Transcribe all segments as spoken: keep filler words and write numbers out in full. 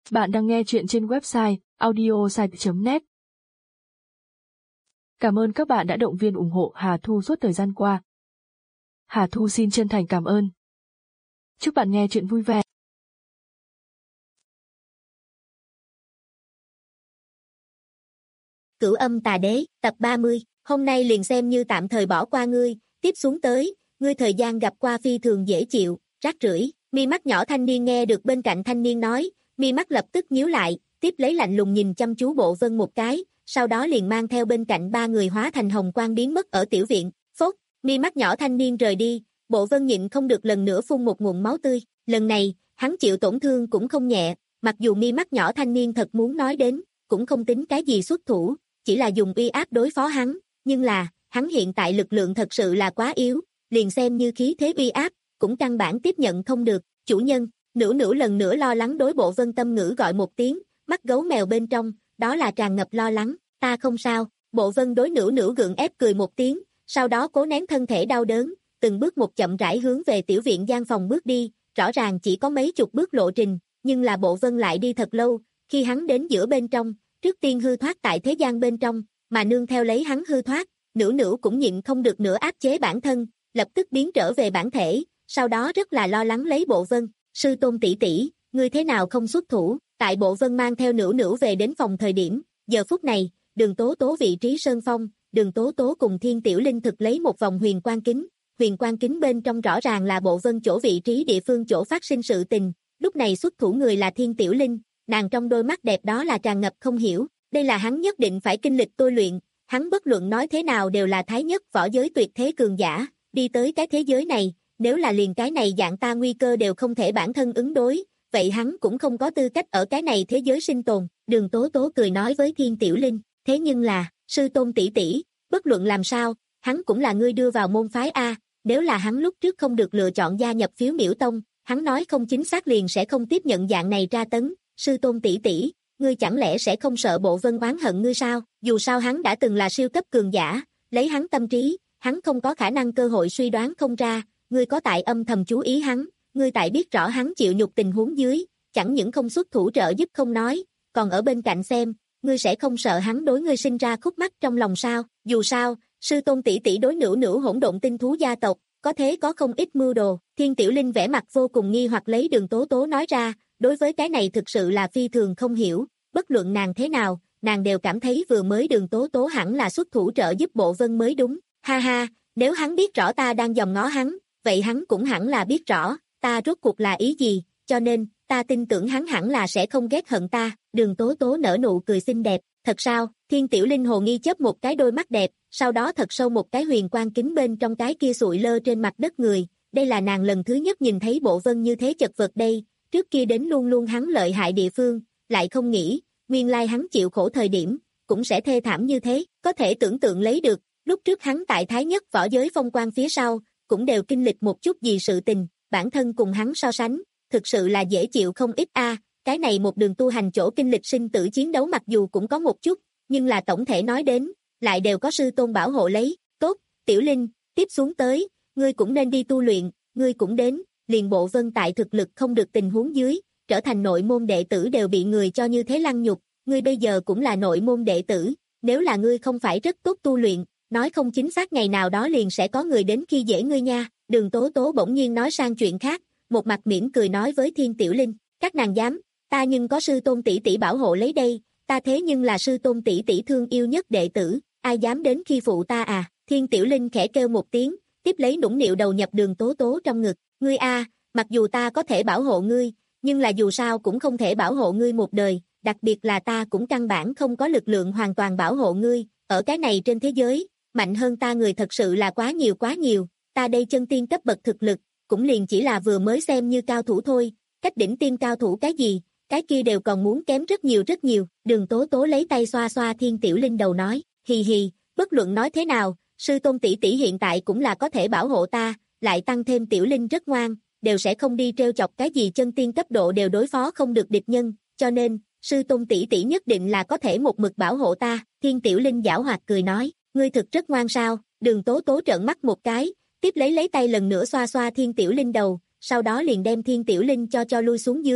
Bạn đang nghe chuyện trên website audiosite chấm net. Cảm ơn các bạn đã động viên ủng hộ Hà Thu suốt thời gian qua. Hà Thu xin chân thành cảm ơn. Chúc bạn nghe chuyện vui vẻ. Cửu Âm Tà Đế, tập ba mươi, hôm nay liền xem như tạm thời bỏ qua ngươi, tiếp xuống tới, ngươi thời gian gặp qua phi thường dễ chịu, rác rưởi. Mi mắt nhỏ thanh niên nghe được bên cạnh thanh niên nói, mi mắt lập tức nhíu lại, tiếp lấy lạnh lùng nhìn chăm chú Bộ Vân một cái, sau đó liền mang theo bên cạnh ba người hóa thành hồng quang biến mất ở tiểu viện. Phốt, mi mắt nhỏ thanh niên rời đi, Bộ Vân nhịn không được lần nữa phun một ngụm máu tươi, lần này, hắn chịu tổn thương cũng không nhẹ, mặc dù mi mắt nhỏ thanh niên thật muốn nói đến, cũng không tính cái gì xuất thủ, chỉ là dùng uy áp đối phó hắn, nhưng là, hắn hiện tại lực lượng thật sự là quá yếu, liền xem như khí thế uy áp, cũng căn bản tiếp nhận không được. Chủ nhân, Nữu Nữu lần nữa lo lắng đối Bộ Vân tâm ngữ gọi một tiếng, mắt gấu mèo bên trong, đó là tràn ngập lo lắng, ta không sao. Bộ Vân đối Nữu Nữu gượng ép cười một tiếng, sau đó cố nén thân thể đau đớn, từng bước một chậm rãi hướng về tiểu viện gian phòng bước đi, rõ ràng chỉ có mấy chục bước lộ trình, nhưng là Bộ Vân lại đi thật lâu, khi hắn đến giữa bên trong, trước tiên hư thoát tại thế gian bên trong, mà nương theo lấy hắn hư thoát, Nữu Nữu cũng nhịn không được nữa áp chế bản thân, lập tức biến trở về bản thể, sau đó rất là lo lắng lấy Bộ Vân, sư tôn tỷ tỷ, ngươi thế nào không xuất thủ? Tại Bộ Vân mang theo Nữu Nữu về đến phòng thời điểm, giờ phút này, Đường Tố Tố vị trí sơn phong, Đường Tố Tố cùng Thiên Tiểu Linh thực lấy một vòng huyền quang kính, huyền quang kính bên trong rõ ràng là Bộ Vân chỗ vị trí địa phương chỗ phát sinh sự tình, lúc này xuất thủ người là Thiên Tiểu Linh, nàng trong đôi mắt đẹp đó là tràn ngập không hiểu, đây là hắn nhất định phải kinh lịch tôi luyện, hắn bất luận nói thế nào đều là thái nhất võ giới tuyệt thế cường giả, đi tới cái thế giới này, nếu là liền cái này dạng ta nguy cơ đều không thể bản thân ứng đối, vậy hắn cũng không có tư cách ở cái này thế giới sinh tồn. Đường Tố Tố cười nói với Thiên Tiểu Linh, thế nhưng là, sư tôn tỷ tỷ, bất luận làm sao, hắn cũng là ngươi đưa vào môn phái A, nếu là hắn lúc trước không được lựa chọn gia nhập phiếu miểu tông, hắn nói không chính xác liền sẽ không tiếp nhận dạng này tra tấn, sư tôn tỷ tỷ, ngươi chẳng lẽ sẽ không sợ Bộ Vân oán hận ngươi sao? Dù sao hắn đã từng là siêu cấp cường giả, lấy hắn tâm trí, hắn không có khả năng cơ hội suy đoán không ra, ngươi có tại âm thầm chú ý hắn, ngươi tại biết rõ hắn chịu nhục tình huống dưới, chẳng những không xuất thủ trợ giúp không nói, còn ở bên cạnh xem, ngươi sẽ không sợ hắn đối ngươi sinh ra khúc mắc trong lòng sao? Dù sao, sư tôn tỷ tỷ đối Nữu Nữu hỗn độn tinh thú gia tộc, có thế có không ít mưu đồ. Thiên Tiểu Linh vẻ mặt vô cùng nghi hoặc lấy Đường Tố Tố nói ra, đối với cái này thực sự là phi thường không hiểu, bất luận nàng thế nào, nàng đều cảm thấy vừa mới Đường Tố Tố hẳn là xuất thủ trợ giúp Bộ Vân mới đúng. Ha ha, nếu hắn biết rõ ta đang dòm ngó hắn, vậy hắn cũng hẳn là biết rõ, ta rốt cuộc là ý gì, cho nên, ta tin tưởng hắn hẳn là sẽ không ghét hận ta. Đường Tố Tố nở nụ cười xinh đẹp, thật sao? Thiên Tiểu Linh hồ nghi chớp một cái đôi mắt đẹp, sau đó thật sâu một cái huyền quang kính bên trong cái kia sụi lơ trên mặt đất người, đây là nàng lần thứ nhất nhìn thấy Bộ Vân như thế chật vật đây, trước kia đến luôn luôn hắn lợi hại địa phương, lại không nghĩ, nguyên lai hắn chịu khổ thời điểm, cũng sẽ thê thảm như thế, có thể tưởng tượng lấy được, lúc trước hắn tại thái nhất võ giới phong quan phía sau, cũng đều kinh lịch một chút gì sự tình, bản thân cùng hắn so sánh, thực sự là dễ chịu không ít a. Cái này một đường tu hành chỗ kinh lịch sinh tử chiến đấu mặc dù cũng có một chút, nhưng là tổng thể nói đến, lại đều có sư tôn bảo hộ lấy. Tốt, Tiểu Linh, tiếp xuống tới, ngươi cũng nên đi tu luyện, ngươi cũng đến, liền Bộ Vân tại thực lực không được tình huống dưới, trở thành nội môn đệ tử đều bị người cho như thế lăng nhục, ngươi bây giờ cũng là nội môn đệ tử, nếu là ngươi không phải rất tốt tu luyện, nói không chính xác ngày nào đó liền sẽ có người đến khi dễ ngươi nha. Đường Tố Tố bỗng nhiên nói sang chuyện khác, một mặt mỉm cười nói với Thiên Tiểu Linh, các nàng dám, ta nhưng có sư tôn tỷ tỷ bảo hộ lấy đây, ta thế nhưng là sư tôn tỷ tỷ thương yêu nhất đệ tử, ai dám đến khi phụ ta à? Thiên Tiểu Linh khẽ kêu một tiếng, tiếp lấy nũng nịu đầu nhập Đường Tố Tố trong ngực, ngươi a, mặc dù ta có thể bảo hộ ngươi, nhưng là dù sao cũng không thể bảo hộ ngươi một đời, đặc biệt là ta cũng căn bản không có lực lượng hoàn toàn bảo hộ ngươi, ở cái này trên thế giới, mạnh hơn ta người thật sự là quá nhiều quá nhiều, ta đây chân tiên cấp bậc thực lực, cũng liền chỉ là vừa mới xem như cao thủ thôi, cách đỉnh tiên cao thủ cái gì, cái kia đều còn muốn kém rất nhiều rất nhiều. Đường Tố Tố lấy tay xoa xoa Thiên Tiểu Linh đầu nói, hì hì, bất luận nói thế nào, sư tôn tỷ tỷ hiện tại cũng là có thể bảo hộ ta, lại tăng thêm Tiểu Linh rất ngoan, đều sẽ không đi trêu chọc cái gì chân tiên cấp độ đều đối phó không được địch nhân, cho nên, sư tôn tỷ tỷ nhất định là có thể một mực bảo hộ ta. Thiên Tiểu Linh giảo hoạt cười nói, ngươi thực rất ngoan sao? Đường Tố Tố trợn mắt một cái, tiếp lấy lấy tay lần nữa xoa xoa Thiên Tiểu Linh đầu, sau đó liền đem Thiên Tiểu Linh cho cho lui xuống dưới,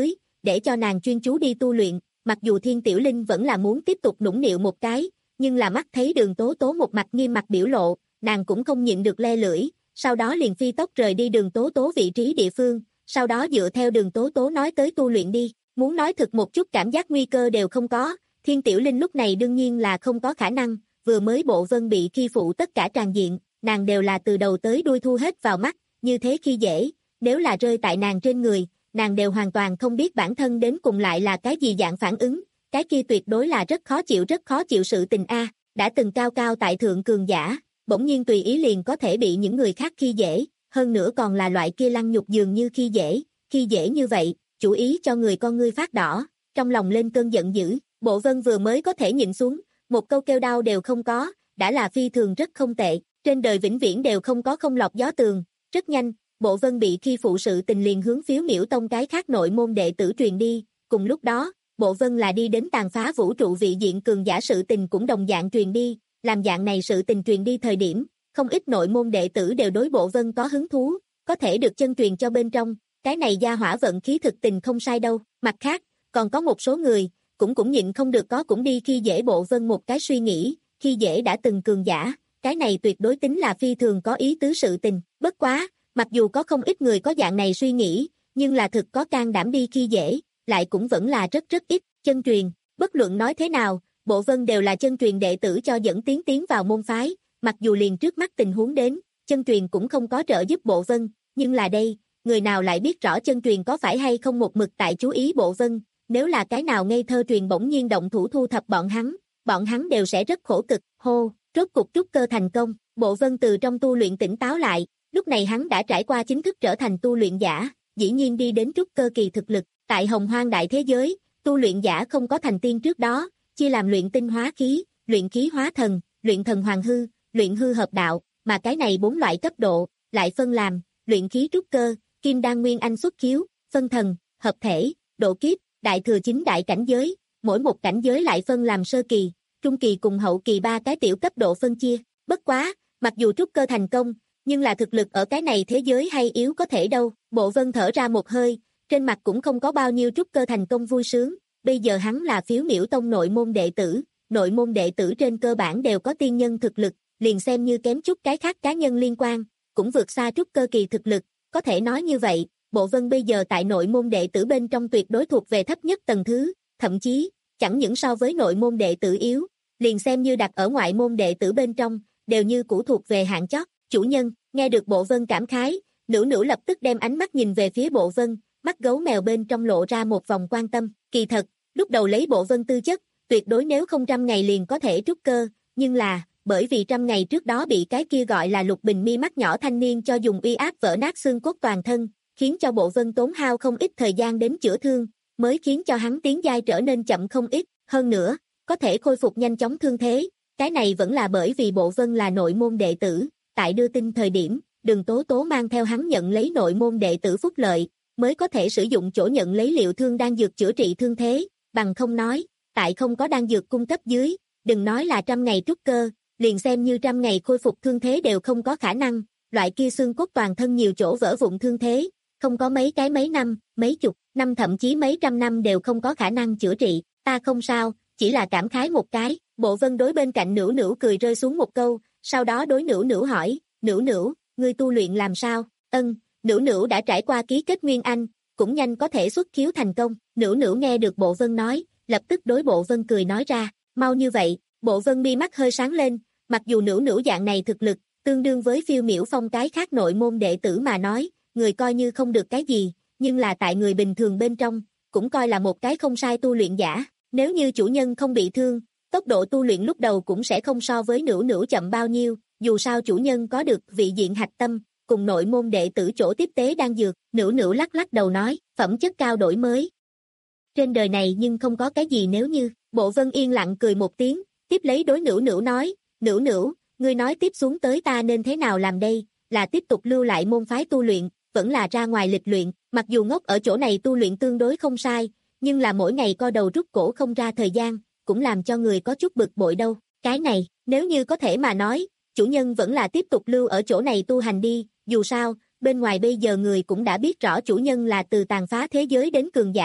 để cho nàng chuyên chú đi tu luyện, mặc dù Thiên Tiểu Linh vẫn là muốn tiếp tục nũng nịu một cái, nhưng là mắt thấy Đường Tố Tố một mặt nghiêm mặt biểu lộ, nàng cũng không nhịn được le lưỡi, sau đó liền phi tốc rời đi Đường Tố Tố vị trí địa phương, sau đó dựa theo Đường Tố Tố nói tới tu luyện đi, muốn nói thực một chút cảm giác nguy cơ đều không có, Thiên Tiểu Linh lúc này đương nhiên là không có khả năng, vừa mới Bộ Vân bị khi phụ tất cả tràn diện, nàng đều là từ đầu tới đuôi thu hết vào mắt, như thế khi dễ, nếu là rơi tại nàng trên người, nàng đều hoàn toàn không biết bản thân đến cùng lại là cái gì dạng phản ứng, cái kia tuyệt đối là rất khó chịu rất khó chịu sự tình a, đã từng cao cao tại thượng cường giả, bỗng nhiên tùy ý liền có thể bị những người khác khi dễ, hơn nữa còn là loại kia lăng nhục dường như khi dễ, khi dễ như vậy, chủ ý cho người con ngươi phát đỏ, trong lòng lên cơn giận dữ, Bộ Vân vừa mới có thể nhịn xuống, một câu kêu đau đều không có, đã là phi thường rất không tệ, trên đời vĩnh viễn đều không có không lọt gió tường, rất nhanh, Bộ Vân bị khi phụ sự tình liền hướng Phiếu Miểu Tông cái khác nội môn đệ tử truyền đi, cùng lúc đó, Bộ Vân là đi đến tàn phá vũ trụ vị diện cường giả sự tình cũng đồng dạng truyền đi, làm dạng này sự tình truyền đi thời điểm, không ít nội môn đệ tử đều đối Bộ Vân có hứng thú, có thể được chân truyền cho bên trong, cái này gia hỏa vận khí thực tình không sai đâu, mặt khác, còn có một số người, cũng cũng nhịn không được có cũng đi khi dễ Bộ Vân một cái suy nghĩ, khi dễ đã từng cường giả, cái này tuyệt đối tính là phi thường có ý tứ sự tình, bất quá, mặc dù có không ít người có dạng này suy nghĩ, nhưng là thực có can đảm đi khi dễ, lại cũng vẫn là rất rất ít, chân truyền, bất luận nói thế nào, Bộ Vân đều là chân truyền đệ tử cho dẫn tiến tiến vào môn phái, mặc dù liền trước mắt tình huống đến, chân truyền cũng không có trợ giúp Bộ Vân, nhưng là đây, người nào lại biết rõ chân truyền có phải hay không một mực tại chú ý Bộ Vân, nếu là cái nào ngây thơ truyền bỗng nhiên động thủ thu thập bọn hắn, bọn hắn đều sẽ rất khổ cực, hô, rốt cục trúc cơ thành công, Bộ Vân từ trong tu luyện tỉnh táo lại, lúc này hắn đã trải qua chính thức trở thành tu luyện giả, dĩ nhiên đi đến trúc cơ kỳ thực lực, tại Hồng Hoang đại thế giới, tu luyện giả không có thành tiên trước đó, chia làm luyện tinh hóa khí, luyện khí hóa thần, luyện thần hoàng hư, luyện hư hợp đạo, mà cái này bốn loại cấp độ, lại phân làm, luyện khí trúc cơ, kim đan nguyên anh xuất khiếu, phân thần, hợp thể, độ kiếp, đại thừa chính đại cảnh giới, mỗi một cảnh giới lại phân làm sơ kỳ, trung kỳ cùng hậu kỳ ba cái tiểu cấp độ phân chia, bất quá, mặc dù trúc cơ thành công, nhưng là thực lực ở cái này thế giới hay yếu có thể đâu, Bộ Vân thở ra một hơi, trên mặt cũng không có bao nhiêu trúc cơ thành công vui sướng, bây giờ hắn là Phiếu Miểu Tông nội môn đệ tử, nội môn đệ tử trên cơ bản đều có tiên nhân thực lực, liền xem như kém chút cái khác cá nhân liên quan, cũng vượt xa trúc cơ kỳ thực lực, có thể nói như vậy, Bộ Vân bây giờ tại nội môn đệ tử bên trong tuyệt đối thuộc về thấp nhất tầng thứ, thậm chí, chẳng những so với nội môn đệ tử yếu, liền xem như đặt ở ngoại môn đệ tử bên trong, đều như cũ thuộc về hạng chót, chủ nhân, nghe được Bộ Vân cảm khái, Nữu Nữu lập tức đem ánh mắt nhìn về phía Bộ Vân, mắt gấu mèo bên trong lộ ra một vòng quan tâm, kỳ thật, lúc đầu lấy Bộ Vân tư chất, tuyệt đối nếu không trăm ngày liền có thể trúc cơ, nhưng là, bởi vì trăm ngày trước đó bị cái kia gọi là Lục Bình Mi mắt nhỏ thanh niên cho dùng uy áp vỡ nát xương cốt toàn thân, khiến cho Bộ Vân tốn hao không ít thời gian đến chữa thương, mới khiến cho hắn tiến giai trở nên chậm không ít, hơn nữa, có thể khôi phục nhanh chóng thương thế, cái này vẫn là bởi vì Bộ Vân là nội môn đệ tử, tại đưa tin thời điểm, Đường Tố Tố mang theo hắn nhận lấy nội môn đệ tử phúc lợi, mới có thể sử dụng chỗ nhận lấy liệu thương đan dược chữa trị thương thế, bằng không nói, tại không có đan dược cung cấp dưới, đừng nói là trăm ngày trúc cơ, liền xem như trăm ngày khôi phục thương thế đều không có khả năng, loại kia xương cốt toàn thân nhiều chỗ vỡ vụn thương thế, không có mấy cái mấy năm, mấy chục năm thậm chí mấy trăm năm đều không có khả năng chữa trị, ta không sao, chỉ là cảm khái một cái, Bộ Vân đối bên cạnh Nữu Nữu cười rơi xuống một câu, sau đó đối Nữu Nữu hỏi, Nữu Nữu, ngươi tu luyện làm sao, ân, Nữu Nữu đã trải qua ký kết Nguyên Anh, cũng nhanh có thể xuất khiếu thành công, Nữu Nữu nghe được Bộ Vân nói, lập tức đối Bộ Vân cười nói ra, mau như vậy, Bộ Vân mi mắt hơi sáng lên, mặc dù Nữu Nữu dạng này thực lực, tương đương với Phiêu Miểu Phong cái khác nội môn đệ tử mà nói, người coi như không được cái gì, nhưng là tại người bình thường bên trong, cũng coi là một cái không sai tu luyện giả, nếu như chủ nhân không bị thương, tốc độ tu luyện lúc đầu cũng sẽ không so với Nữu Nữu chậm bao nhiêu, dù sao chủ nhân có được vị diện hạch tâm, cùng nội môn đệ tử chỗ tiếp tế đang dược, Nữu Nữu lắc lắc đầu nói, phẩm chất cao đổi mới. Trên đời này nhưng không có cái gì nếu như, Bộ Vân yên lặng cười một tiếng, tiếp lấy đối Nữu Nữu nói, Nữu Nữu, ngươi nói tiếp xuống tới ta nên thế nào làm đây, là tiếp tục lưu lại môn phái tu luyện, vẫn là ra ngoài lịch luyện, mặc dù ngốc ở chỗ này tu luyện tương đối không sai, nhưng là mỗi ngày co đầu rút cổ không ra thời gian, cũng làm cho người có chút bực bội đâu, cái này, nếu như có thể mà nói, chủ nhân vẫn là tiếp tục lưu ở chỗ này tu hành đi, dù sao, bên ngoài bây giờ người cũng đã biết rõ chủ nhân là từ tàn phá thế giới đến cường giả,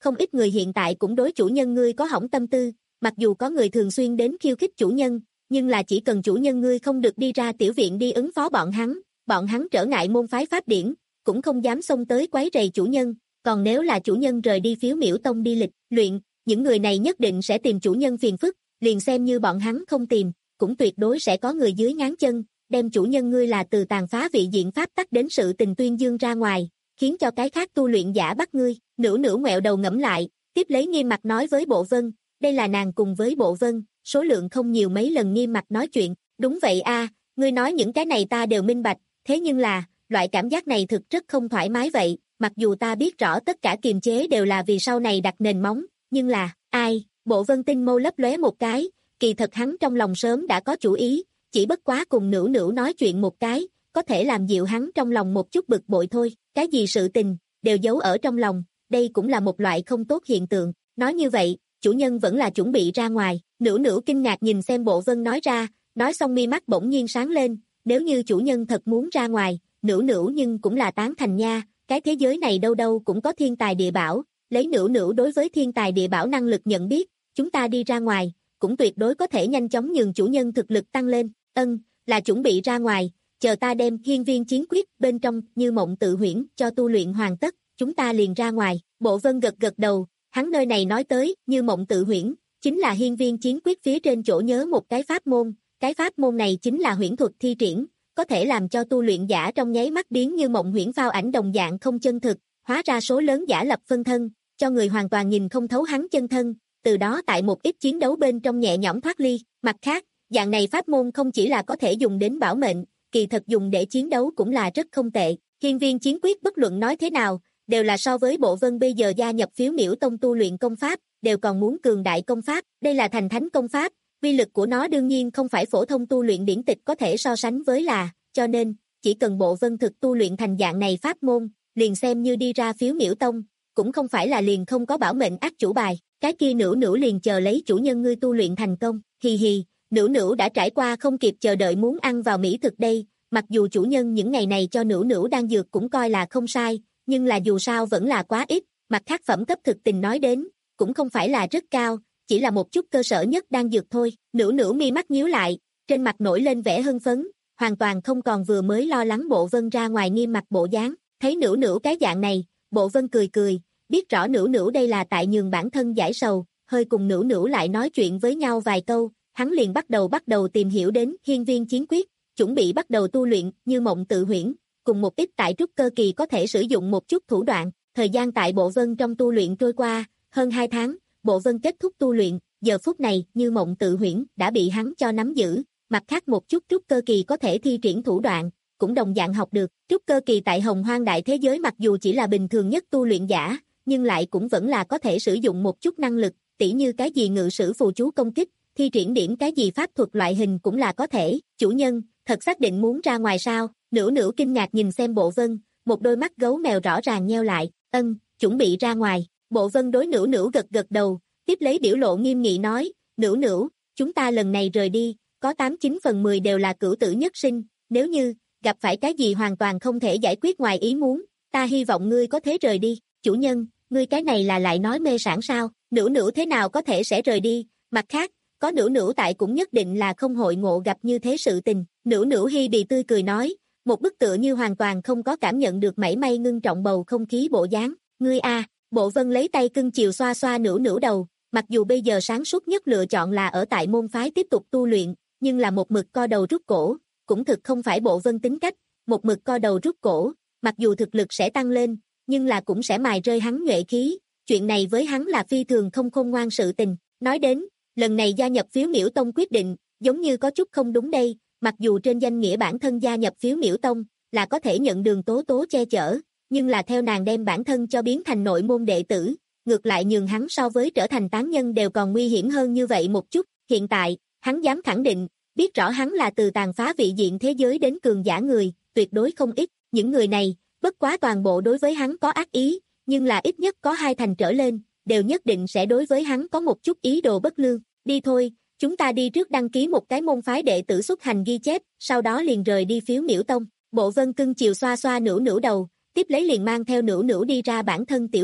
không ít người hiện tại cũng đối chủ nhân ngươi có hỏng tâm tư, mặc dù có người thường xuyên đến khiêu khích chủ nhân, nhưng là chỉ cần chủ nhân ngươi không được đi ra tiểu viện đi ứng phó bọn hắn, bọn hắn trở ngại môn phái pháp điển, cũng không dám xông tới quấy rầy chủ nhân, còn nếu là chủ nhân rời đi phiếu miễu tông đi lịch, luyện, những người này nhất định sẽ tìm chủ nhân phiền phức, liền xem như bọn hắn không tìm, cũng tuyệt đối sẽ có người dưới ngáng chân, đem chủ nhân ngươi là từ tàn phá vị diện pháp tắc đến sự tình tuyên dương ra ngoài, khiến cho cái khác tu luyện giả bắt ngươi. Nữu Nữu ngoẹo đầu ngẫm lại, tiếp lấy nghiêm mặt nói với Bộ Vân, đây là nàng cùng với Bộ Vân, số lượng không nhiều mấy lần nghiêm mặt nói chuyện, đúng vậy a, ngươi nói những cái này ta đều minh bạch, thế nhưng là, loại cảm giác này thực rất không thoải mái vậy, mặc dù ta biết rõ tất cả kiềm chế đều là vì sau này đặt nền móng, nhưng là, ai, Bộ Vân tinh mâu lấp lóe một cái, kỳ thật hắn trong lòng sớm đã có chủ ý, chỉ bất quá cùng Nữu Nữu nói chuyện một cái, có thể làm dịu hắn trong lòng một chút bực bội thôi, cái gì sự tình, đều giấu ở trong lòng, đây cũng là một loại không tốt hiện tượng, nói như vậy, chủ nhân vẫn là chuẩn bị ra ngoài, Nữu Nữu kinh ngạc nhìn xem Bộ Vân nói ra, nói xong mi mắt bỗng nhiên sáng lên, nếu như chủ nhân thật muốn ra ngoài, Nữu Nữu nhưng cũng là tán thành nha, cái thế giới này đâu đâu cũng có thiên tài địa bảo, lấy Nữu Nữu đối với thiên tài địa bảo năng lực nhận biết, chúng ta đi ra ngoài, cũng tuyệt đối có thể nhanh chóng nhường chủ nhân thực lực tăng lên, ân, là chuẩn bị ra ngoài, chờ ta đem hiên viên chiến quyết bên trong như mộng tự huyễn cho tu luyện hoàn tất, chúng ta liền ra ngoài, Bộ Vân gật gật đầu, hắn nơi này nói tới như mộng tự huyễn, chính là hiên viên chiến quyết phía trên chỗ nhớ một cái pháp môn, cái pháp môn này chính là huyễn thuật thi triển, có thể làm cho tu luyện giả trong nháy mắt biến như mộng huyễn phao ảnh đồng dạng không chân thực, hóa ra số lớn giả lập phân thân, cho người hoàn toàn nhìn không thấu hắn chân thân, từ đó tại một ít chiến đấu bên trong nhẹ nhõm thoát ly, mặt khác, dạng này pháp môn không chỉ là có thể dùng đến bảo mệnh, kỳ thật dùng để chiến đấu cũng là rất không tệ, hiên viên chiến quyết bất luận nói thế nào, đều là so với Bộ Vân bây giờ gia nhập phiếu miễu tông tu luyện công pháp, đều còn muốn cường đại công pháp, đây là thành thánh công pháp, vi lực của nó đương nhiên không phải phổ thông tu luyện điển tịch có thể so sánh với là, cho nên, chỉ cần Bộ Vân thực tu luyện thành dạng này pháp môn, liền xem như đi ra phiếu miễu tông, cũng không phải là liền không có bảo mệnh ác chủ bài, cái kia Nữu Nữu liền chờ lấy chủ nhân ngươi tu luyện thành công, hì hì, Nữu Nữu đã trải qua không kịp chờ đợi muốn ăn vào mỹ thực đây, mặc dù chủ nhân những ngày này cho Nữu Nữu đang dược cũng coi là không sai, nhưng là dù sao vẫn là quá ít, mặt khác phẩm cấp thực tình nói đến, cũng không phải là rất cao, chỉ là một chút cơ sở nhất đang dược thôi, Nữu Nữu mi mắt nhíu lại, trên mặt nổi lên vẻ hưng phấn, hoàn toàn không còn vừa mới lo lắng Bộ Vân ra ngoài nghiêm mặt bộ dáng, thấy Nữu Nữu cái dạng này, Bộ Vân cười cười, biết rõ Nữu Nữu đây là tại nhường bản thân giải sầu, hơi cùng Nữu Nữu lại nói chuyện với nhau vài câu, hắn liền bắt đầu bắt đầu tìm hiểu đến hiên viên chiến quyết, chuẩn bị bắt đầu tu luyện như mộng tự huyễn, cùng một ít tại trúc cơ kỳ có thể sử dụng một chút thủ đoạn, thời gian tại Bộ Vân trong tu luyện trôi qua, hơn hai tháng, Bộ Vân kết thúc tu luyện, giờ phút này như mộng tự huyễn đã bị hắn cho nắm giữ, mặt khác một chút trúc cơ kỳ có thể thi triển thủ đoạn, cũng đồng dạng học được, trúc cơ kỳ tại Hồng Hoang đại thế giới mặc dù chỉ là bình thường nhất tu luyện giả, nhưng lại cũng vẫn là có thể sử dụng một chút năng lực, tỉ như cái gì ngự sử phù chú công kích, thi triển điểm cái gì pháp thuật loại hình cũng là có thể, chủ nhân, thật xác định muốn ra ngoài sao, Nữu Nữu kinh ngạc nhìn xem Bộ Vân, một đôi mắt gấu mèo rõ ràng nheo lại, ân, chuẩn bị ra ngoài, Bộ Vân đối Nữu Nữu gật gật đầu, tiếp lấy biểu lộ nghiêm nghị nói, Nữu Nữu, chúng ta lần này rời đi, có tám chín phần mười đều là cửu tử nhất sinh, nếu như, gặp phải cái gì hoàn toàn không thể giải quyết ngoài ý muốn, ta hy vọng ngươi có thể rời đi, chủ nhân, ngươi cái này là lại nói mê sảng sao, Nữu Nữu thế nào có thể sẽ rời đi, mặt khác, có Nữu Nữu tại cũng nhất định là không hội ngộ gặp như thế sự tình, Nữu Nữu hi bì tươi cười nói, một bức tựa như hoàn toàn không có cảm nhận được mảy may ngưng trọng bầu không khí bộ dáng, ngươi a, Bộ Vân lấy tay cưng chiều xoa xoa Nữu Nữu đầu, mặc dù bây giờ sáng suốt nhất lựa chọn là ở tại môn phái tiếp tục tu luyện, nhưng là một mực co đầu rút cổ, cũng thực không phải Bộ Vân tính cách, một mực co đầu rút cổ, mặc dù thực lực sẽ tăng lên, nhưng là cũng sẽ mài rơi hắn nhuệ khí, chuyện này với hắn là phi thường không khôn ngoan sự tình, nói đến, lần này gia nhập phiếu miễu tông quyết định, giống như có chút không đúng đây, mặc dù trên danh nghĩa bản thân gia nhập phiếu miễu tông, là có thể nhận đường tố tố che chở, nhưng là theo nàng đem bản thân cho biến thành nội môn đệ tử, ngược lại nhường hắn so với trở thành tán nhân đều còn nguy hiểm hơn như vậy một chút, hiện tại, hắn dám khẳng định, biết rõ hắn là từ tàn phá vị diện thế giới đến cường giả người, tuyệt đối không ít, những người này, bất quá toàn bộ đối với hắn có ác ý, nhưng là ít nhất có hai thành trở lên, đều nhất định sẽ đối với hắn có một chút ý đồ bất lương, đi thôi, chúng ta đi trước đăng ký một cái môn phái đệ tử xuất hành ghi chép, sau đó liền rời đi phiếu miễu tông, Bộ Vân cưng chiều xoa xoa Nữu Nữu đầu, tiếp lấy liền mang theo Nữu Nữu đi ra bản thân tiểu viện,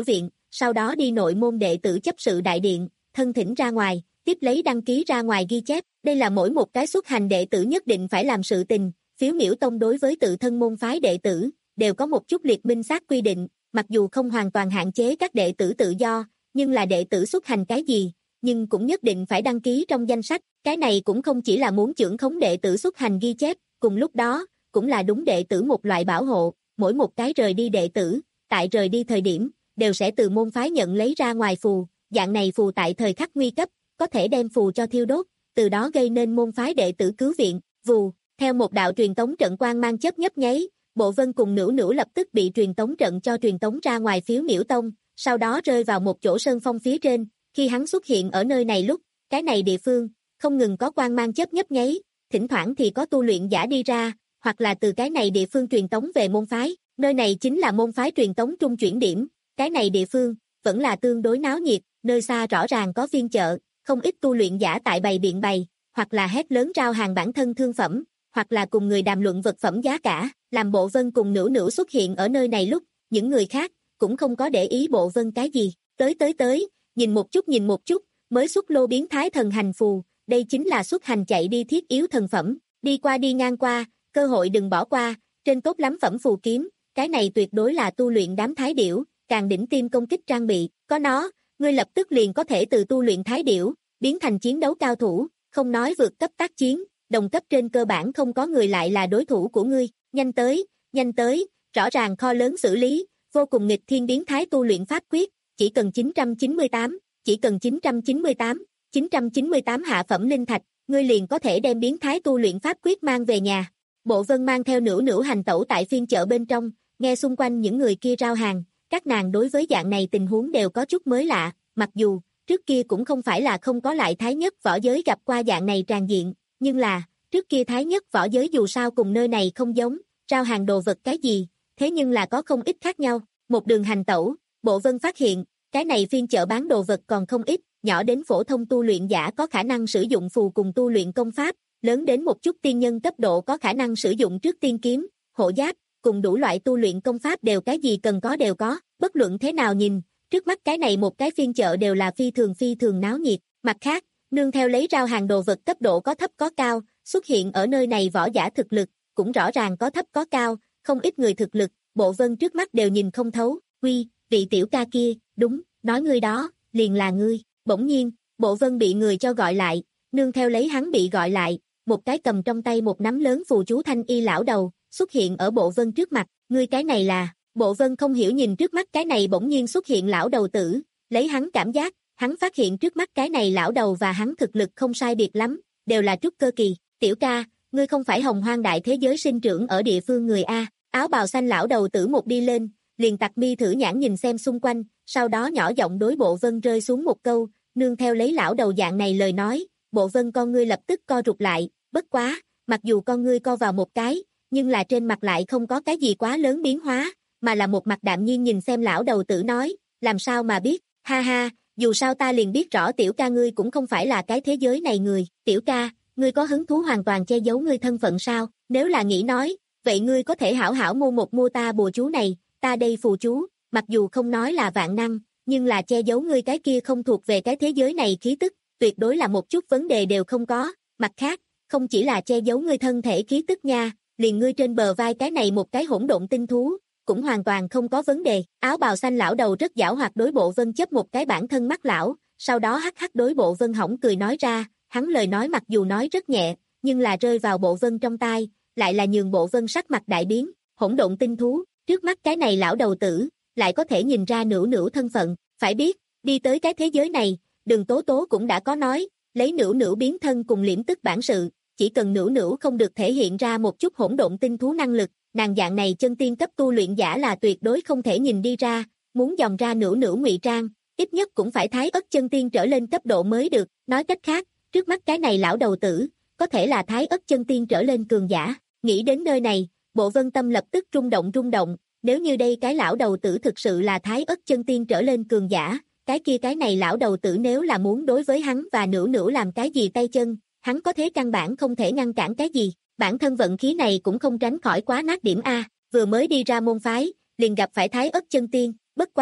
sau đó đi nội môn đệ tử chấp sự đại điện, thân thỉnh ra ngoài, tiếp lấy đăng ký ra ngoài ghi chép, đây là mỗi một cái xuất hành đệ tử nhất định phải làm sự tình, phiếu miểu tông đối với tự thân môn phái đệ tử, đều có một chút liệt minh xác quy định, mặc dù không hoàn toàn hạn chế các đệ tử tự do, nhưng là đệ tử xuất hành cái gì, nhưng cũng nhất định phải đăng ký trong danh sách, cái này cũng không chỉ là muốn chưởng khống đệ tử xuất hành ghi chép, cùng lúc đó, cũng là đúng đệ tử một loại bảo hộ, mỗi một cái rời đi đệ tử, tại rời đi thời điểm, đều sẽ từ môn phái nhận lấy ra ngoài phù, dạng này phù tại thời khắc nguy cấp, có thể đem phù cho thiêu đốt, từ đó gây nên môn phái đệ tử cứu viện, vù, theo một đạo truyền tống trận quang mang chớp nhấp nháy, Bộ Vân cùng Nữu Nữu lập tức bị truyền tống trận cho truyền tống ra ngoài phiếu miểu tông, sau đó rơi vào một chỗ sơn phong phía trên, khi hắn xuất hiện ở nơi này lúc, cái này địa phương, không ngừng có quang mang chớp nhấp nháy, thỉnh thoảng thì có tu luyện giả đi ra, hoặc là từ cái này địa phương truyền tống về môn phái, nơi này chính là môn phái truyền tống trung chuyển điểm, cái này địa phương, vẫn là tương đối náo nhiệt, nơi xa rõ ràng có phiên chợ, không ít tu luyện giả tại bày biện bày, hoặc là hét lớn rao hàng bản thân thương phẩm, hoặc là cùng người đàm luận vật phẩm giá cả, làm Bộ Vân cùng Nữu Nữu xuất hiện ở nơi này lúc, những người khác, cũng không có để ý Bộ Vân cái gì, tới tới tới, nhìn một chút nhìn một chút, mới xuất lô biến thái thần hành phù, đây chính là xuất hành chạy đi thiết yếu thần phẩm, đi qua đi ngang qua, cơ hội đừng bỏ qua, trên tốt lắm phẩm phù kiếm, cái này tuyệt đối là tu luyện đám thái điểu, càng đỉnh tim công kích trang bị, có nó, ngươi lập tức liền có thể từ tu luyện thái điểu, biến thành chiến đấu cao thủ, không nói vượt cấp tác chiến, đồng cấp trên cơ bản không có người lại là đối thủ của ngươi, nhanh tới, nhanh tới, rõ ràng kho lớn xử lý, vô cùng nghịch thiên biến thái tu luyện pháp quyết, chỉ cần chín trăm chín mươi tám, chỉ cần chín trăm chín mươi tám, chín trăm chín mươi tám hạ phẩm linh thạch, ngươi liền có thể đem biến thái tu luyện pháp quyết mang về nhà. Bộ Vân mang theo Nữu Nữu hành tẩu tại phiên chợ bên trong, nghe xung quanh những người kia rao hàng, các nàng đối với dạng này tình huống đều có chút mới lạ, mặc dù, trước kia cũng không phải là không có lại thái nhất võ giới gặp qua dạng này tràn diện, nhưng là, trước kia thái nhất võ giới dù sao cùng nơi này không giống, rao hàng đồ vật cái gì, thế nhưng là có không ít khác nhau, một đường hành tẩu, Bộ Vân phát hiện, cái này phiên chợ bán đồ vật còn không ít, nhỏ đến phổ thông tu luyện giả có khả năng sử dụng phù cùng tu luyện công pháp, lớn đến một chút tiên nhân cấp độ có khả năng sử dụng trước tiên kiếm, hộ giáp, cùng đủ loại tu luyện công pháp đều cái gì cần có đều có, bất luận thế nào nhìn, trước mắt cái này một cái phiên chợ đều là phi thường phi thường náo nhiệt, mặt khác, nương theo lấy rao hàng đồ vật cấp độ có thấp có cao, xuất hiện ở nơi này võ giả thực lực, cũng rõ ràng có thấp có cao, không ít người thực lực, Bộ Vân trước mắt đều nhìn không thấu, quy, vị tiểu ca kia, đúng, nói ngươi đó, liền là ngươi, bỗng nhiên, Bộ Vân bị người cho gọi lại, nương theo lấy hắn bị gọi lại, một cái cầm trong tay một nắm lớn phù chú thanh y lão đầu, xuất hiện ở Bộ Vân trước mặt, ngươi cái này là, Bộ Vân không hiểu nhìn trước mắt cái này bỗng nhiên xuất hiện lão đầu tử, lấy hắn cảm giác, hắn phát hiện trước mắt cái này lão đầu và hắn thực lực không sai biệt lắm, đều là trúc cơ kỳ, tiểu ca, ngươi không phải hồng hoang đại thế giới sinh trưởng ở địa phương người A, áo bào xanh lão đầu tử một đi lên, liền tặc mi thử nhãn nhìn xem xung quanh, sau đó nhỏ giọng đối Bộ Vân rơi xuống một câu, nương theo lấy lão đầu dạng này lời nói, Bộ Vân con ngươi lập tức co rụt lại, bất quá, mặc dù con ngươi co vào một cái, nhưng là trên mặt lại không có cái gì quá lớn biến hóa, mà là một mặt đạm nhiên nhìn xem lão đầu tử nói, làm sao mà biết, ha ha, dù sao ta liền biết rõ tiểu ca ngươi cũng không phải là cái thế giới này người, tiểu ca, ngươi có hứng thú hoàn toàn che giấu ngươi thân phận sao, nếu là nghĩ nói, vậy ngươi có thể hảo hảo mua một mua ta bùa chú này, ta đây phù chú, mặc dù không nói là vạn năng, nhưng là che giấu ngươi cái kia không thuộc về cái thế giới này khí tức, tuyệt đối là một chút vấn đề đều không có, mặt khác, không chỉ là che giấu ngươi thân thể khí tức nha, liền ngươi trên bờ vai cái này một cái hỗn độn tinh thú, cũng hoàn toàn không có vấn đề, áo bào xanh lão đầu rất giảo hoạt đối Bộ Vân chấp một cái bản thân mắt lão, sau đó hắc hắc đối Bộ Vân hỏng cười nói ra, hắn lời nói mặc dù nói rất nhẹ, nhưng là rơi vào Bộ Vân trong tai, lại là nhường Bộ Vân sắc mặt đại biến, hỗn độn tinh thú, trước mắt cái này lão đầu tử, lại có thể nhìn ra Nữu Nữu thân phận, phải biết, đi tới cái thế giới này, Đường Tố Tố cũng đã có nói, lấy Nữu Nữu biến thân cùng liễm tức bản sự, chỉ cần Nữu Nữu không được thể hiện ra một chút hỗn độn tinh thú năng lực, nàng dạng này chân tiên cấp tu luyện giả là tuyệt đối không thể nhìn đi ra, muốn dòm ra Nữu Nữu ngụy trang, ít nhất cũng phải thái ất chân tiên trở lên cấp độ mới được, nói cách khác, trước mắt cái này lão đầu tử, có thể là thái ất chân tiên trở lên cường giả, nghĩ đến nơi này, Bộ Vân tâm lập tức rung động rung động, nếu như đây cái lão đầu tử thực sự là thái ất chân tiên trở lên cường giả, cái kia cái này lão đầu tử nếu là muốn đối với hắn và Nữu Nữu làm cái gì tay chân, hắn có thế căn bản không thể ngăn cản cái gì, bản thân vận khí này cũng không tránh khỏi quá nát điểm A, vừa mới đi ra môn phái, liền gặp phải thái ất chân tiên, bất quá,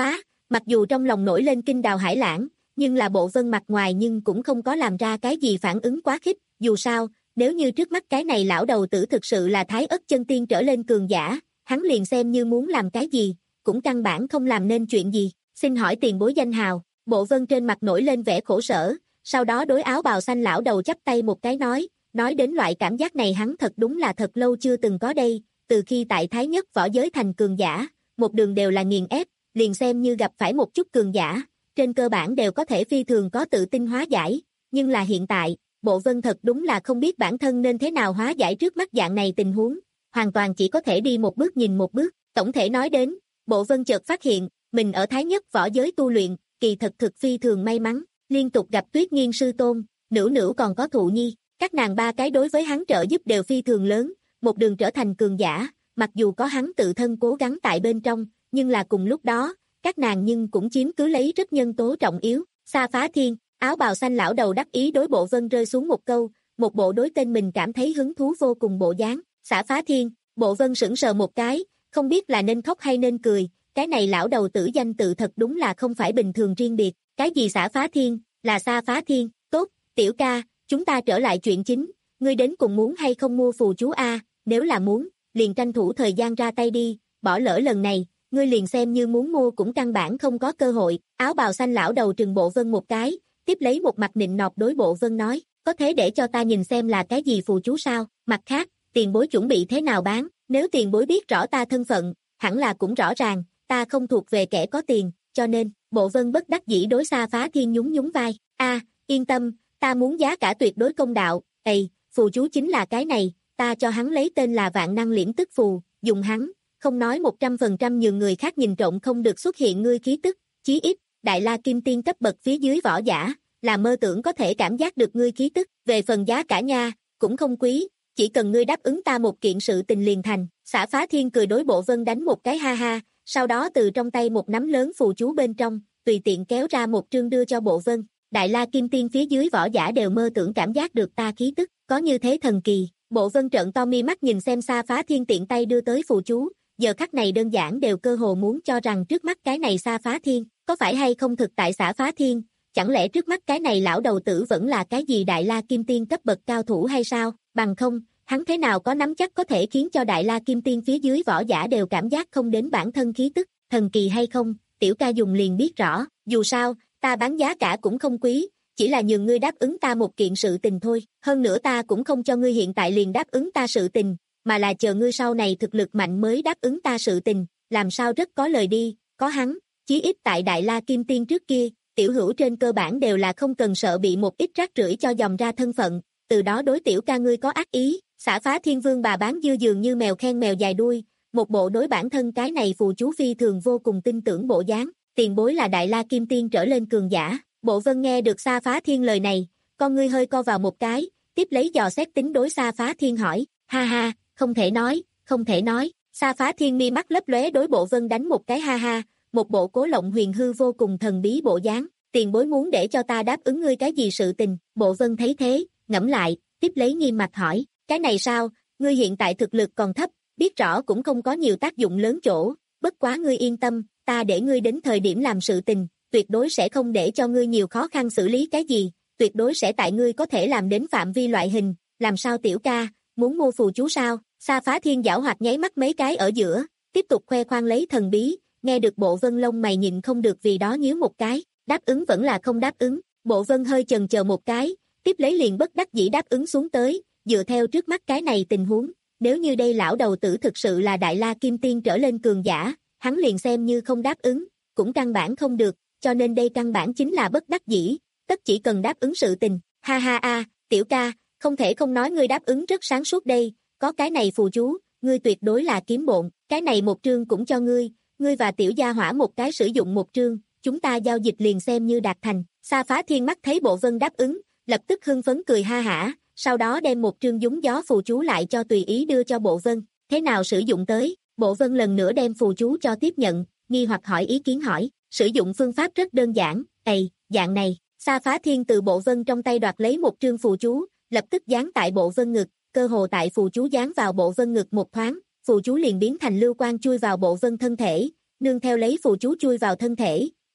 Mặc dù trong lòng nổi lên kinh đào hải lãng, nhưng là Bộ Vân mặt ngoài nhưng cũng không có làm ra cái gì phản ứng quá khích, dù sao, nếu như trước mắt cái này lão đầu tử thực sự là Thái Ất chân tiên trở lên cường giả, hắn liền xem như muốn làm cái gì, cũng căn bản không làm nên chuyện gì. Xin hỏi tiền bối danh hào. Bộ Vân trên mặt nổi lên vẻ khổ sở, sau đó đối áo bào xanh lão đầu chắp tay một cái nói, nói đến loại cảm giác này hắn thật đúng là thật lâu chưa từng có đây, từ khi tại Thái Nhất võ giới thành cường giả, một đường đều là nghiền ép, liền xem như gặp phải một chút cường giả, trên cơ bản đều có thể phi thường có tự tin hóa giải, nhưng là hiện tại, Bộ Vân thật đúng là không biết bản thân nên thế nào hóa giải trước mắt dạng này tình huống, hoàn toàn chỉ có thể đi một bước nhìn một bước. Tổng thể nói đến, Bộ Vân chợt phát hiện, mình ở Thái Nhất võ giới tu luyện, kỳ thật thực phi thường may mắn, liên tục gặp Tuyết Nghiên sư tôn, Nữu Nữu còn có Thụ Nhi, các nàng ba cái đối với hắn trợ giúp đều phi thường lớn, một đường trở thành cường giả, mặc dù có hắn tự thân cố gắng tại bên trong, nhưng là cùng lúc đó, các nàng nhưng cũng chiếm cứ lấy rất nhân tố trọng yếu. Sa Phá Thiên, áo bào xanh lão đầu đắc ý đối Bộ Vân rơi xuống một câu, một bộ đối tên mình cảm thấy hứng thú vô cùng bộ dáng. Sa Phá Thiên, Bộ Vân sững sờ một cái, không biết là nên khóc hay nên cười, cái này lão đầu tử danh tự thật đúng là không phải bình thường riêng biệt, cái gì Sa Phá Thiên, là Sa Phá Thiên, tốt, tiểu ca, chúng ta trở lại chuyện chính, ngươi đến cùng muốn hay không mua phù chú a, nếu là muốn, liền tranh thủ thời gian ra tay đi, bỏ lỡ lần này, ngươi liền xem như muốn mua cũng căn bản không có cơ hội. Áo bào xanh lão đầu trừng Bộ Vân một cái, tiếp lấy một mặt nịnh nọt đối Bộ Vân nói, có thế để cho ta nhìn xem là cái gì phù chú sao, mặt khác, tiền bối chuẩn bị thế nào bán, nếu tiền bối biết rõ ta thân phận, hẳn là cũng rõ ràng, ta không thuộc về kẻ có tiền, cho nên, Bộ Vân bất đắc dĩ đối Sa Phá Thiên nhún nhún vai, a, yên tâm, ta muốn giá cả tuyệt đối công đạo, ầy, phù chú chính là cái này, ta cho hắn lấy tên là vạn năng liễm tức phù, dùng hắn, không nói một trăm phần trăm nhường người khác nhìn trộm không được xuất hiện ngươi khí tức, chí ít, Đại La Kim Tiên cấp bậc phía dưới võ giả, là mơ tưởng có thể cảm giác được ngươi khí tức, về phần giá cả nha, cũng không quý, chỉ cần ngươi đáp ứng ta một kiện sự tình liền thành. Sa Phá Thiên cười đối Bộ Vân đánh một cái ha ha, sau đó từ trong tay một nắm lớn phù chú bên trong, tùy tiện kéo ra một trương đưa cho Bộ Vân. Đại La Kim Tiên phía dưới võ giả đều mơ tưởng cảm giác được ta khí tức, có như thế thần kỳ. Bộ Vân trợn to mi mắt nhìn xem Sa Phá Thiên tiện tay đưa tới phù chú, giờ khắc này đơn giản đều cơ hồ muốn cho rằng trước mắt cái này Sa Phá Thiên, có phải hay không thực tại Sa Phá Thiên, chẳng lẽ trước mắt cái này lão đầu tử vẫn là cái gì Đại La Kim Tiên cấp bậc cao thủ hay sao, bằng không, hắn thế nào có nắm chắc có thể khiến cho Đại La Kim Tiên phía dưới võ giả đều cảm giác không đến bản thân khí tức, thần kỳ hay không, tiểu ca dùng liền biết rõ, dù sao, ta bán giá cả cũng không quý, chỉ là nhường ngươi đáp ứng ta một kiện sự tình thôi, hơn nữa ta cũng không cho ngươi hiện tại liền đáp ứng ta sự tình, mà là chờ ngươi sau này thực lực mạnh mới đáp ứng ta sự tình, làm sao rất có lời đi, có hắn, chí ít tại Đại La Kim Tiên trước kia, tiểu hữu trên cơ bản đều là không cần sợ bị một ít rác rưởi cho dòm ra thân phận, từ đó đối tiểu ca ngươi có ác ý. Sa Phá Thiên vương bà bán dưa dường như mèo khen mèo dài đuôi, một bộ đối bản thân cái này phù chú phi thường vô cùng tin tưởng bộ dáng, tiền bối là Đại La Kim Tiên trở lên cường giả. Bộ Vân nghe được Sa Phá Thiên lời này, con ngươi hơi co vào một cái, tiếp lấy dò xét tính đối Sa Phá Thiên hỏi, ha ha, không thể nói, không thể nói. Sa Phá Thiên mi mắt lấp lóe đối Bộ Vân đánh một cái ha ha, một bộ cố lộng huyền hư vô cùng thần bí bộ dáng, tiền bối muốn để cho ta đáp ứng ngươi cái gì sự tình. Bộ Vân thấy thế, ngẫm lại, tiếp lấy nghiêm mặt hỏi, cái này sao, ngươi hiện tại thực lực còn thấp, biết rõ cũng không có nhiều tác dụng lớn chỗ, bất quá ngươi yên tâm, ta để ngươi đến thời điểm làm sự tình, tuyệt đối sẽ không để cho ngươi nhiều khó khăn xử lý cái gì, tuyệt đối sẽ tại ngươi có thể làm đến phạm vi loại hình, làm sao tiểu ca, muốn mua phù chú sao? Sa Phá Thiên giảo hoạt nháy mắt mấy cái ở giữa, tiếp tục khoe khoang lấy thần bí, nghe được Bộ Vân lông mày nhịn không được vì đó nhíu một cái, đáp ứng vẫn là không đáp ứng. Bộ Vân hơi chần chờ một cái, tiếp lấy liền bất đắc dĩ đáp ứng xuống tới, dựa theo trước mắt cái này tình huống, nếu như đây lão đầu tử thực sự là Đại La Kim Tiên trở lên cường giả, hắn liền xem như không đáp ứng, cũng căn bản không được, cho nên đây căn bản chính là bất đắc dĩ, tất chỉ cần đáp ứng sự tình. Ha ha a, tiểu ca, không thể không nói ngươi đáp ứng rất sáng suốt đây, có cái này phù chú, ngươi tuyệt đối là kiếm bộn, cái này một trương cũng cho ngươi, ngươi và tiểu gia hỏa một cái sử dụng một trương, chúng ta giao dịch liền xem như đạt thành. Sa Phá Thiên mắt thấy Bộ Vân đáp ứng, lập tức hưng phấn cười ha hả, sau đó đem một trương dúng gió phù chú lại cho tùy ý đưa cho Bộ Vân, thế nào sử dụng tới? Bộ Vân lần nữa đem phù chú cho tiếp nhận, nghi hoặc hỏi ý kiến hỏi, sử dụng phương pháp rất đơn giản, ầy, dạng này. Sa Phá Thiên từ Bộ Vân trong tay đoạt lấy một trương phù chú, lập tức dán tại Bộ Vân ngực, cơ hồ tại phù chú dán vào Bộ Vân ngực một thoáng, phù chú liền biến thành lưu quang chui vào Bộ Vân thân thể, nương theo lấy phù chú chui vào thân thể,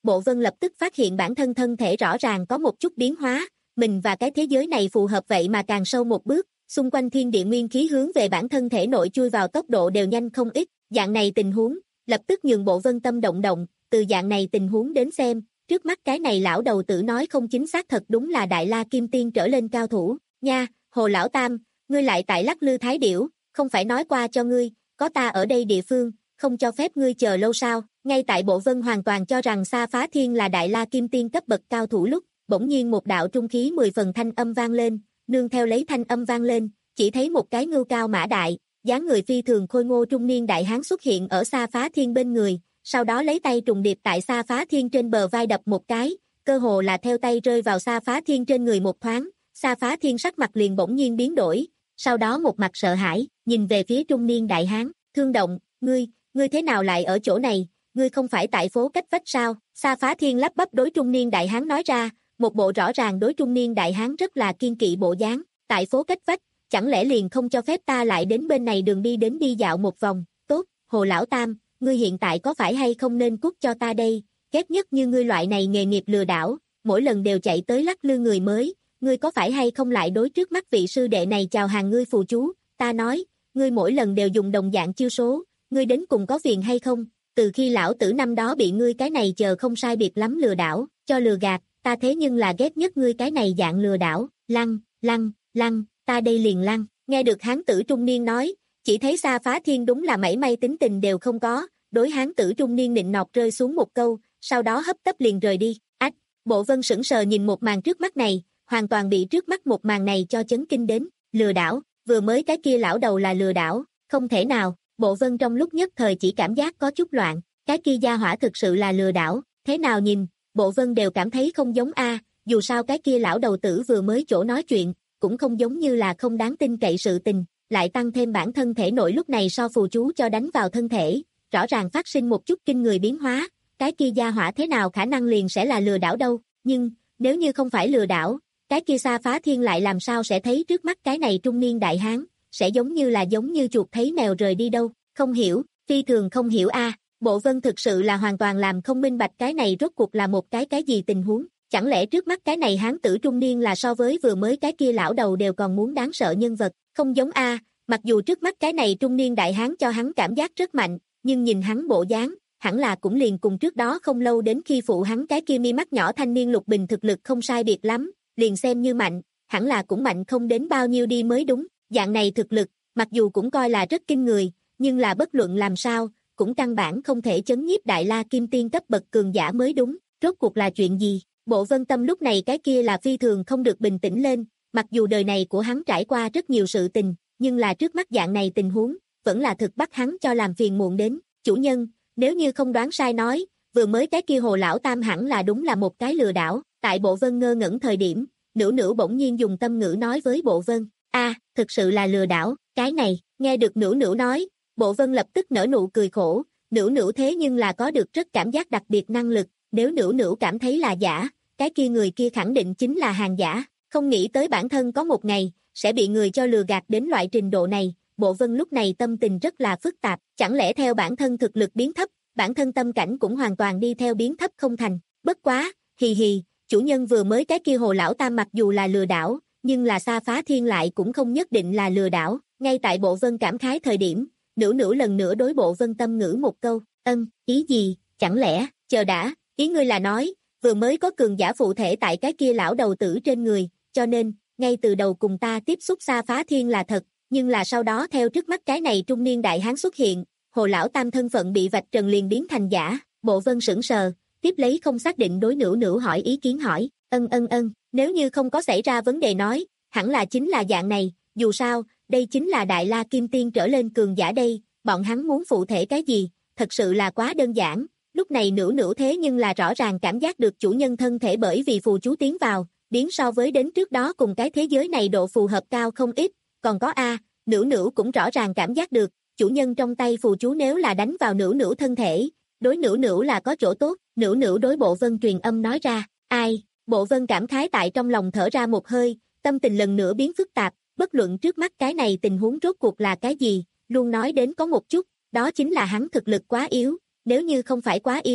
Bộ Vân lập tức phát hiện bản thân thân thể rõ ràng có một chút biến hóa, mình và cái thế giới này phù hợp vậy mà càng sâu một bước, xung quanh thiên địa nguyên khí hướng về bản thân thể nội chui vào tốc độ đều nhanh không ít, dạng này tình huống, lập tức nhường Bộ Vân tâm động động, từ dạng này tình huống đến xem, trước mắt cái này lão đầu tử nói không chính xác thật đúng là Đại La Kim Tiên trở lên cao thủ, nha, Hồ Lão Tam, ngươi lại tại lắc lư thái điểu, không phải nói qua cho ngươi, có ta ở đây địa phương, không cho phép ngươi chờ lâu sao, ngay tại Bộ Vân hoàn toàn cho rằng Sa Phá Thiên là Đại La Kim Tiên cấp bậc cao thủ lúc, bỗng nhiên một đạo trung khí mười phần thanh âm vang lên, nương theo lấy thanh âm vang lên, chỉ thấy một cái ngưu cao mã đại, dáng người phi thường khôi ngô trung niên đại hán xuất hiện ở Sa Phá Thiên bên người, sau đó lấy tay trùng điệp tại Sa Phá Thiên trên bờ vai đập một cái, cơ hồ là theo tay rơi vào Sa Phá Thiên trên người một thoáng, Sa Phá Thiên sắc mặt liền bỗng nhiên biến đổi, sau đó một mặt sợ hãi, nhìn về phía trung niên đại hán, Thương Động, ngươi, ngươi thế nào lại ở chỗ này, ngươi không phải tại phố cách vách sao, Sa Phá Thiên lắp bắp đối trung niên đại hán nói ra, một bộ rõ ràng đối trung niên đại hán rất là kiên kỵ bộ dáng, tại phố cách vách, chẳng lẽ liền không cho phép ta lại đến bên này đường đi đến đi dạo một vòng, tốt, Hồ Lão Tam, ngươi hiện tại có phải hay không nên cút cho ta đây, ghét nhất như ngươi loại này nghề nghiệp lừa đảo, mỗi lần đều chạy tới lắc lư người mới, ngươi có phải hay không lại đối trước mắt vị sư đệ này chào hàng ngươi phù chú, ta nói, ngươi mỗi lần đều dùng đồng dạng chiêu số, ngươi đến cùng có phiền hay không, từ khi lão tử năm đó bị ngươi cái này chờ không sai biệt lắm lừa đảo, cho lừa gạt, ta thế nhưng là ghét nhất ngươi cái này dạng lừa đảo, lăng, lăng, lăng, ta đây liền lăng, nghe được hán tử trung niên nói, chỉ thấy Sa Phá Thiên đúng là mảy may tính tình đều không có, đối hán tử trung niên nịnh nọt rơi xuống một câu, sau đó hấp tấp liền rời đi, ách, Bộ Vân sững sờ nhìn một màn trước mắt này, hoàn toàn bị trước mắt một màn này cho chấn kinh đến, lừa đảo, vừa mới cái kia lão đầu là lừa đảo, không thể nào, Bộ Vân trong lúc nhất thời chỉ cảm giác có chút loạn, cái kia gia hỏa thực sự là lừa đảo, thế nào nhìn, Bộ Vân đều cảm thấy không giống a, dù sao cái kia lão đầu tử vừa mới chỗ nói chuyện, cũng không giống như là không đáng tin cậy sự tình, lại tăng thêm bản thân thể nội lúc này so phù chú cho đánh vào thân thể, rõ ràng phát sinh một chút kinh người biến hóa, cái kia gia hỏa thế nào khả năng liền sẽ là lừa đảo đâu, nhưng, nếu như không phải lừa đảo, cái kia Sa Phá Thiên lại làm sao sẽ thấy trước mắt cái này trung niên đại hán, sẽ giống như là giống như chuột thấy mèo rời đi đâu, không hiểu, phi thường không hiểu a, Bộ Vân thực sự là hoàn toàn làm không minh bạch cái này rốt cuộc là một cái cái gì tình huống, chẳng lẽ trước mắt cái này hán tử trung niên là so với vừa mới cái kia lão đầu đều còn muốn đáng sợ nhân vật, không giống a, mặc dù trước mắt cái này trung niên đại hán cho hắn cảm giác rất mạnh, nhưng nhìn hắn bộ dáng, hẳn là cũng liền cùng trước đó không lâu đến khi phụ hắn cái kia mi mắt nhỏ thanh niên Lục Bình thực lực không sai biệt lắm, liền xem như mạnh, hẳn là cũng mạnh không đến bao nhiêu đi mới đúng, dạng này thực lực, mặc dù cũng coi là rất kinh người, nhưng là bất luận làm sao, cũng căn bản không thể chấn nhiếp Đại La Kim Tiên cấp bậc cường giả mới đúng, rốt cuộc là chuyện gì, Bộ Vân tâm lúc này cái kia là phi thường không được bình tĩnh lên, mặc dù đời này của hắn trải qua rất nhiều sự tình, nhưng là trước mắt dạng này tình huống, vẫn là thực bắt hắn cho làm phiền muộn đến, chủ nhân, nếu như không đoán sai nói, vừa mới cái kia Hồ Lão Tam hẳn là đúng là một cái lừa đảo, tại Bộ Vân ngơ ngẩn thời điểm, Nữu Nữu bỗng nhiên dùng tâm ngữ nói với Bộ Vân, a, thực sự là lừa đảo, cái này, nghe được Nữu Nữu nói, Bộ Vân lập tức nở nụ cười khổ, Nữu Nữu thế nhưng là có được rất cảm giác đặc biệt năng lực, nếu Nữu Nữu cảm thấy là giả, cái kia người kia khẳng định chính là hàng giả, không nghĩ tới bản thân có một ngày, sẽ bị người cho lừa gạt đến loại trình độ này, Bộ Vân lúc này tâm tình rất là phức tạp, chẳng lẽ theo bản thân thực lực biến thấp, bản thân tâm cảnh cũng hoàn toàn đi theo biến thấp không thành, bất quá, hì hì, chủ nhân vừa mới cái kia Hồ Lão Tam mặc dù là lừa đảo, nhưng là Sa Phá Thiên lại cũng không nhất định là lừa đảo, ngay tại Bộ Vân cảm khái thời điểm, Nữu Nữu lần nữa đối Bộ Vân tâm ngữ một câu, ân, ý gì, chẳng lẽ, chờ đã, ý ngươi là nói, vừa mới có cường giả phụ thể tại cái kia lão đầu tử trên người, cho nên, ngay từ đầu cùng ta tiếp xúc Sa Phá Thiên là thật, nhưng là sau đó theo trước mắt cái này trung niên đại hán xuất hiện, Hồ Lão Tam thân phận bị vạch trần liền biến thành giả, Bộ Vân sững sờ, tiếp lấy không xác định đối Nữu Nữu hỏi ý kiến hỏi, ân ân ân, nếu như không có xảy ra vấn đề nói, hẳn là chính là dạng này, dù sao, đây chính là Đại La Kim Tiên trở lên cường giả đây, bọn hắn muốn phụ thể cái gì, thật sự là quá đơn giản, lúc này Nữu Nữu thế nhưng là rõ ràng cảm giác được chủ nhân thân thể bởi vì phù chú tiến vào, biến so với đến trước đó cùng cái thế giới này độ phù hợp cao không ít, còn có A, Nữu Nữu cũng rõ ràng cảm giác được, chủ nhân trong tay phù chú nếu là đánh vào Nữu Nữu thân thể, đối Nữu Nữu là có chỗ tốt, Nữu Nữu đối Bộ Vân truyền âm nói ra, ai, Bộ Vân cảm khái tại trong lòng thở ra một hơi, tâm tình lần nữa biến phức tạp, bất luận trước mắt cái này tình huống rốt cuộc là cái gì, luôn nói đến có một chút, đó chính là hắn thực lực quá yếu, nếu như không phải quá yếu,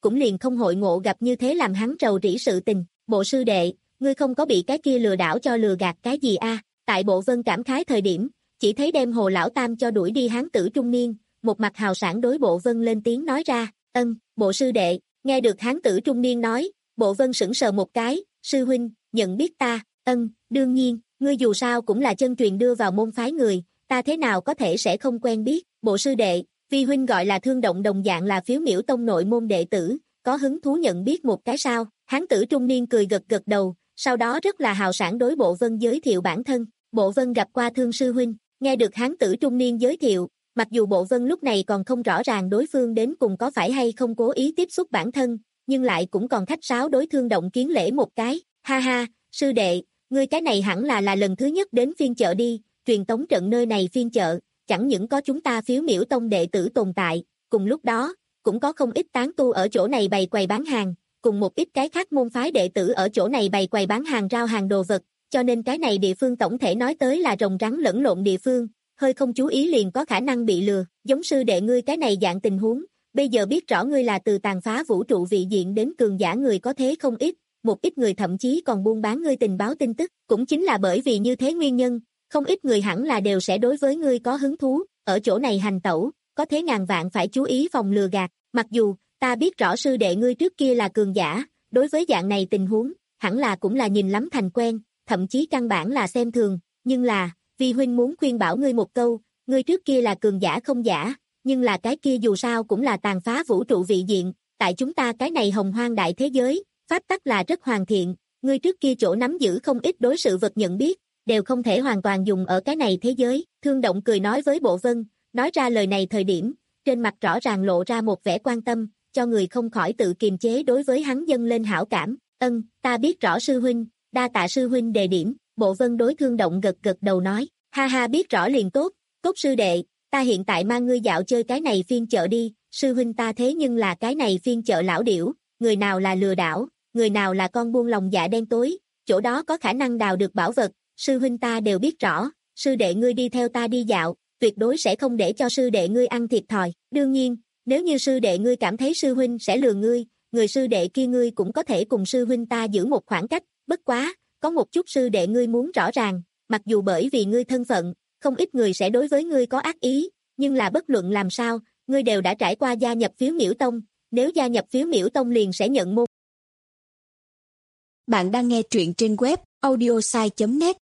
cũng liền không hội ngộ gặp như thế làm hắn rầu rĩ sự tình. Bộ sư đệ, ngươi không có bị cái kia lừa đảo cho lừa gạt cái gì a? Tại Bộ Vân cảm khái thời điểm, chỉ thấy đem Hồ lão tam cho đuổi đi hán tử trung niên, một mặt hào sảng đối Bộ Vân lên tiếng nói ra, ân, bộ sư đệ. Nghe được hán tử trung niên nói, Bộ Vân sững sờ một cái, sư huynh, nhận biết ta, ân, đương nhiên, ngươi dù sao cũng là chân truyền đưa vào môn phái người, ta thế nào có thể sẽ không quen biết, bộ sư đệ, vi huynh gọi là Thương Động đồng dạng là Phiếu Miểu Tông nội môn đệ tử, có hứng thú nhận biết một cái sao, hán tử trung niên cười gật gật đầu, sau đó rất là hào sảng đối Bộ Vân giới thiệu bản thân, Bộ Vân gặp qua Thương sư huynh, nghe được hán tử trung niên giới thiệu, mặc dù Bộ Vân lúc này còn không rõ ràng đối phương đến cùng có phải hay không cố ý tiếp xúc bản thân, nhưng lại cũng còn khách sáo đối Thương Động kiến lễ một cái, ha ha, sư đệ, ngươi cái này hẳn là là lần thứ nhất đến phiên chợ đi, truyền tống trận nơi này phiên chợ, chẳng những có chúng ta Phiếu Miểu Tông đệ tử tồn tại, cùng lúc đó, cũng có không ít tán tu ở chỗ này bày quầy bán hàng, cùng một ít cái khác môn phái đệ tử ở chỗ này bày quầy bán hàng rao hàng đồ vật, cho nên cái này địa phương tổng thể nói tới là rồng rắn lẫn lộn địa phương, hơi không chú ý liền có khả năng bị lừa, giống sư đệ ngươi cái này dạng tình huống, bây giờ biết rõ ngươi là từ tàn phá vũ trụ vị diện đến cường giả người có thế không ít, một ít người thậm chí còn buôn bán ngươi tình báo tin tức, cũng chính là bởi vì như thế nguyên nhân, không ít người hẳn là đều sẽ đối với ngươi có hứng thú, ở chỗ này hành tẩu, có thế ngàn vạn phải chú ý phòng lừa gạt, mặc dù, ta biết rõ sư đệ ngươi trước kia là cường giả, đối với dạng này tình huống, hẳn là cũng là nhìn lắm thành quen, thậm chí căn bản là xem thường, nhưng là, vi huynh muốn khuyên bảo ngươi một câu, ngươi trước kia là cường giả không giả, nhưng là cái kia dù sao cũng là tàn phá vũ trụ vị diện, tại chúng ta cái này hồng hoang đại thế giới, pháp tắc là rất hoàn thiện, ngươi trước kia chỗ nắm giữ không ít đối sự vật nhận biết, đều không thể hoàn toàn dùng ở cái này thế giới, Thương Động cười nói với Bộ Vân, nói ra lời này thời điểm, trên mặt rõ ràng lộ ra một vẻ quan tâm, cho người không khỏi tự kiềm chế đối với hắn dâng lên hảo cảm, ân, ta biết rõ sư huynh, đa tạ sư huynh đề điểm, Bộ Vân đối Thương Động gật gật đầu nói, ha ha biết rõ liền tốt, tốt sư đệ, ta hiện tại mang ngươi dạo chơi cái này phiên chợ đi, sư huynh ta thế nhưng là cái này phiên chợ lão điểu, người nào là lừa đảo, người nào là con buôn lòng dạ đen tối, chỗ đó có khả năng đào được bảo vật, sư huynh ta đều biết rõ, sư đệ ngươi đi theo ta đi dạo, tuyệt đối sẽ không để cho sư đệ ngươi ăn thiệt thòi, đương nhiên, nếu như sư đệ ngươi cảm thấy sư huynh sẽ lừa ngươi, người sư đệ kia ngươi cũng có thể cùng sư huynh ta giữ một khoảng cách, bất quá, có một chút sư đệ ngươi muốn rõ ràng, mặc dù bởi vì ngươi thân phận, không ít người sẽ đối với ngươi có ác ý, nhưng là bất luận làm sao, ngươi đều đã trải qua gia nhập Phiếu Miểu Tông, nếu gia nhập Phiếu Miểu Tông liền sẽ nhận môn. Bạn đang nghe truyện trên web audiosai chấm net.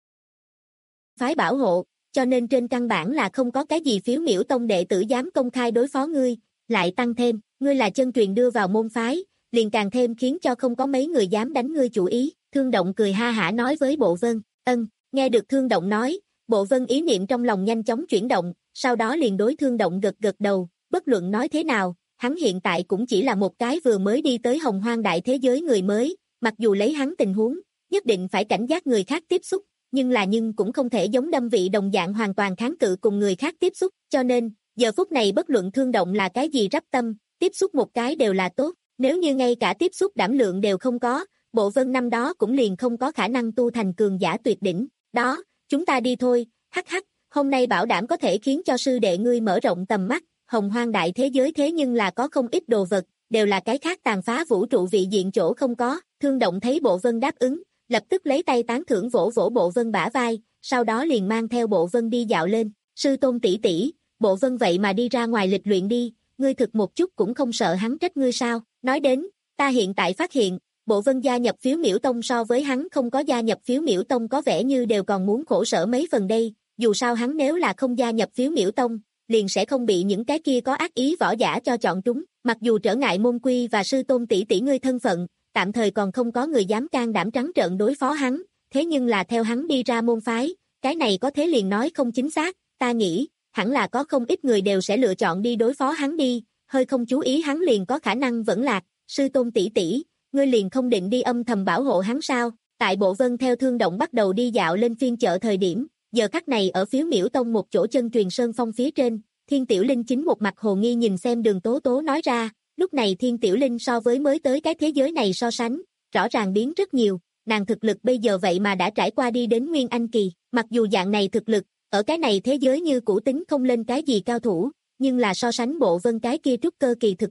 Phái bảo hộ, cho nên trên căn bản là không có cái gì Phiếu Miểu Tông đệ tử dám công khai đối phó ngươi, lại tăng thêm, ngươi là chân truyền đưa vào môn phái, liền càng thêm khiến cho không có mấy người dám đánh ngươi chủ ý, Thương Động cười ha hả nói với Bộ Vân, ân, nghe được Thương Động nói, Bộ Vân ý niệm trong lòng nhanh chóng chuyển động, sau đó liền đối Thương Động gật gật đầu, bất luận nói thế nào, hắn hiện tại cũng chỉ là một cái vừa mới đi tới hồng hoang đại thế giới người mới, mặc dù lấy hắn tình huống, nhất định phải cảnh giác người khác tiếp xúc, nhưng là nhưng cũng không thể giống đâm vị đồng dạng hoàn toàn kháng cự cùng người khác tiếp xúc, cho nên, giờ phút này bất luận Thương Động là cái gì rắp tâm, tiếp xúc một cái đều là tốt, nếu như ngay cả tiếp xúc đảm lượng đều không có, Bộ Vân năm đó cũng liền không có khả năng tu thành cường giả tuyệt đỉnh, đó, chúng ta đi thôi, hắc hắc, hôm nay bảo đảm có thể khiến cho sư đệ ngươi mở rộng tầm mắt, hồng hoang đại thế giới thế nhưng là có không ít đồ vật, đều là cái khác tàn phá vũ trụ vị diện chỗ không có, Thương Động thấy Bộ Vân đáp ứng, lập tức lấy tay tán thưởng vỗ vỗ Bộ Vân bả vai, sau đó liền mang theo Bộ Vân đi dạo lên, sư tôn tỷ tỷ, Bộ Vân vậy mà đi ra ngoài lịch luyện đi, ngươi thực một chút cũng không sợ hắn trách ngươi sao, nói đến, ta hiện tại phát hiện, Bộ Vân gia nhập Phiếu Miểu Tông so với hắn không có gia nhập Phiếu Miểu Tông có vẻ như đều còn muốn khổ sở mấy phần đây, dù sao hắn nếu là không gia nhập Phiếu Miểu Tông, liền sẽ không bị những cái kia có ác ý võ giả cho chọn trúng, mặc dù trở ngại môn quy và sư tôn tỷ tỷ ngươi thân phận, tạm thời còn không có người dám can đảm trắng trợn đối phó hắn, thế nhưng là theo hắn đi ra môn phái, cái này có thế liền nói không chính xác, ta nghĩ, hẳn là có không ít người đều sẽ lựa chọn đi đối phó hắn đi, hơi không chú ý hắn liền có khả năng vẫn lạc, sư tôn tỷ tỷ, ngươi liền không định đi âm thầm bảo hộ hắn sao, tại Bộ Vân theo Thương Động bắt đầu đi dạo lên phiên chợ thời điểm, giờ khắc này ở Phiếu Miểu Tông một chỗ chân truyền sơn phong phía trên, Thiên Tiểu Linh chính một mặt hồ nghi nhìn xem Đường Tố Tố nói ra, lúc này Thiên Tiểu Linh so với mới tới cái thế giới này so sánh, rõ ràng biến rất nhiều, nàng thực lực bây giờ vậy mà đã trải qua đi đến Nguyên Anh Kỳ, mặc dù dạng này thực lực, ở cái này thế giới như cũ tính không lên cái gì cao thủ, nhưng là so sánh Bộ Vân cái kia trúc cơ kỳ thực lực,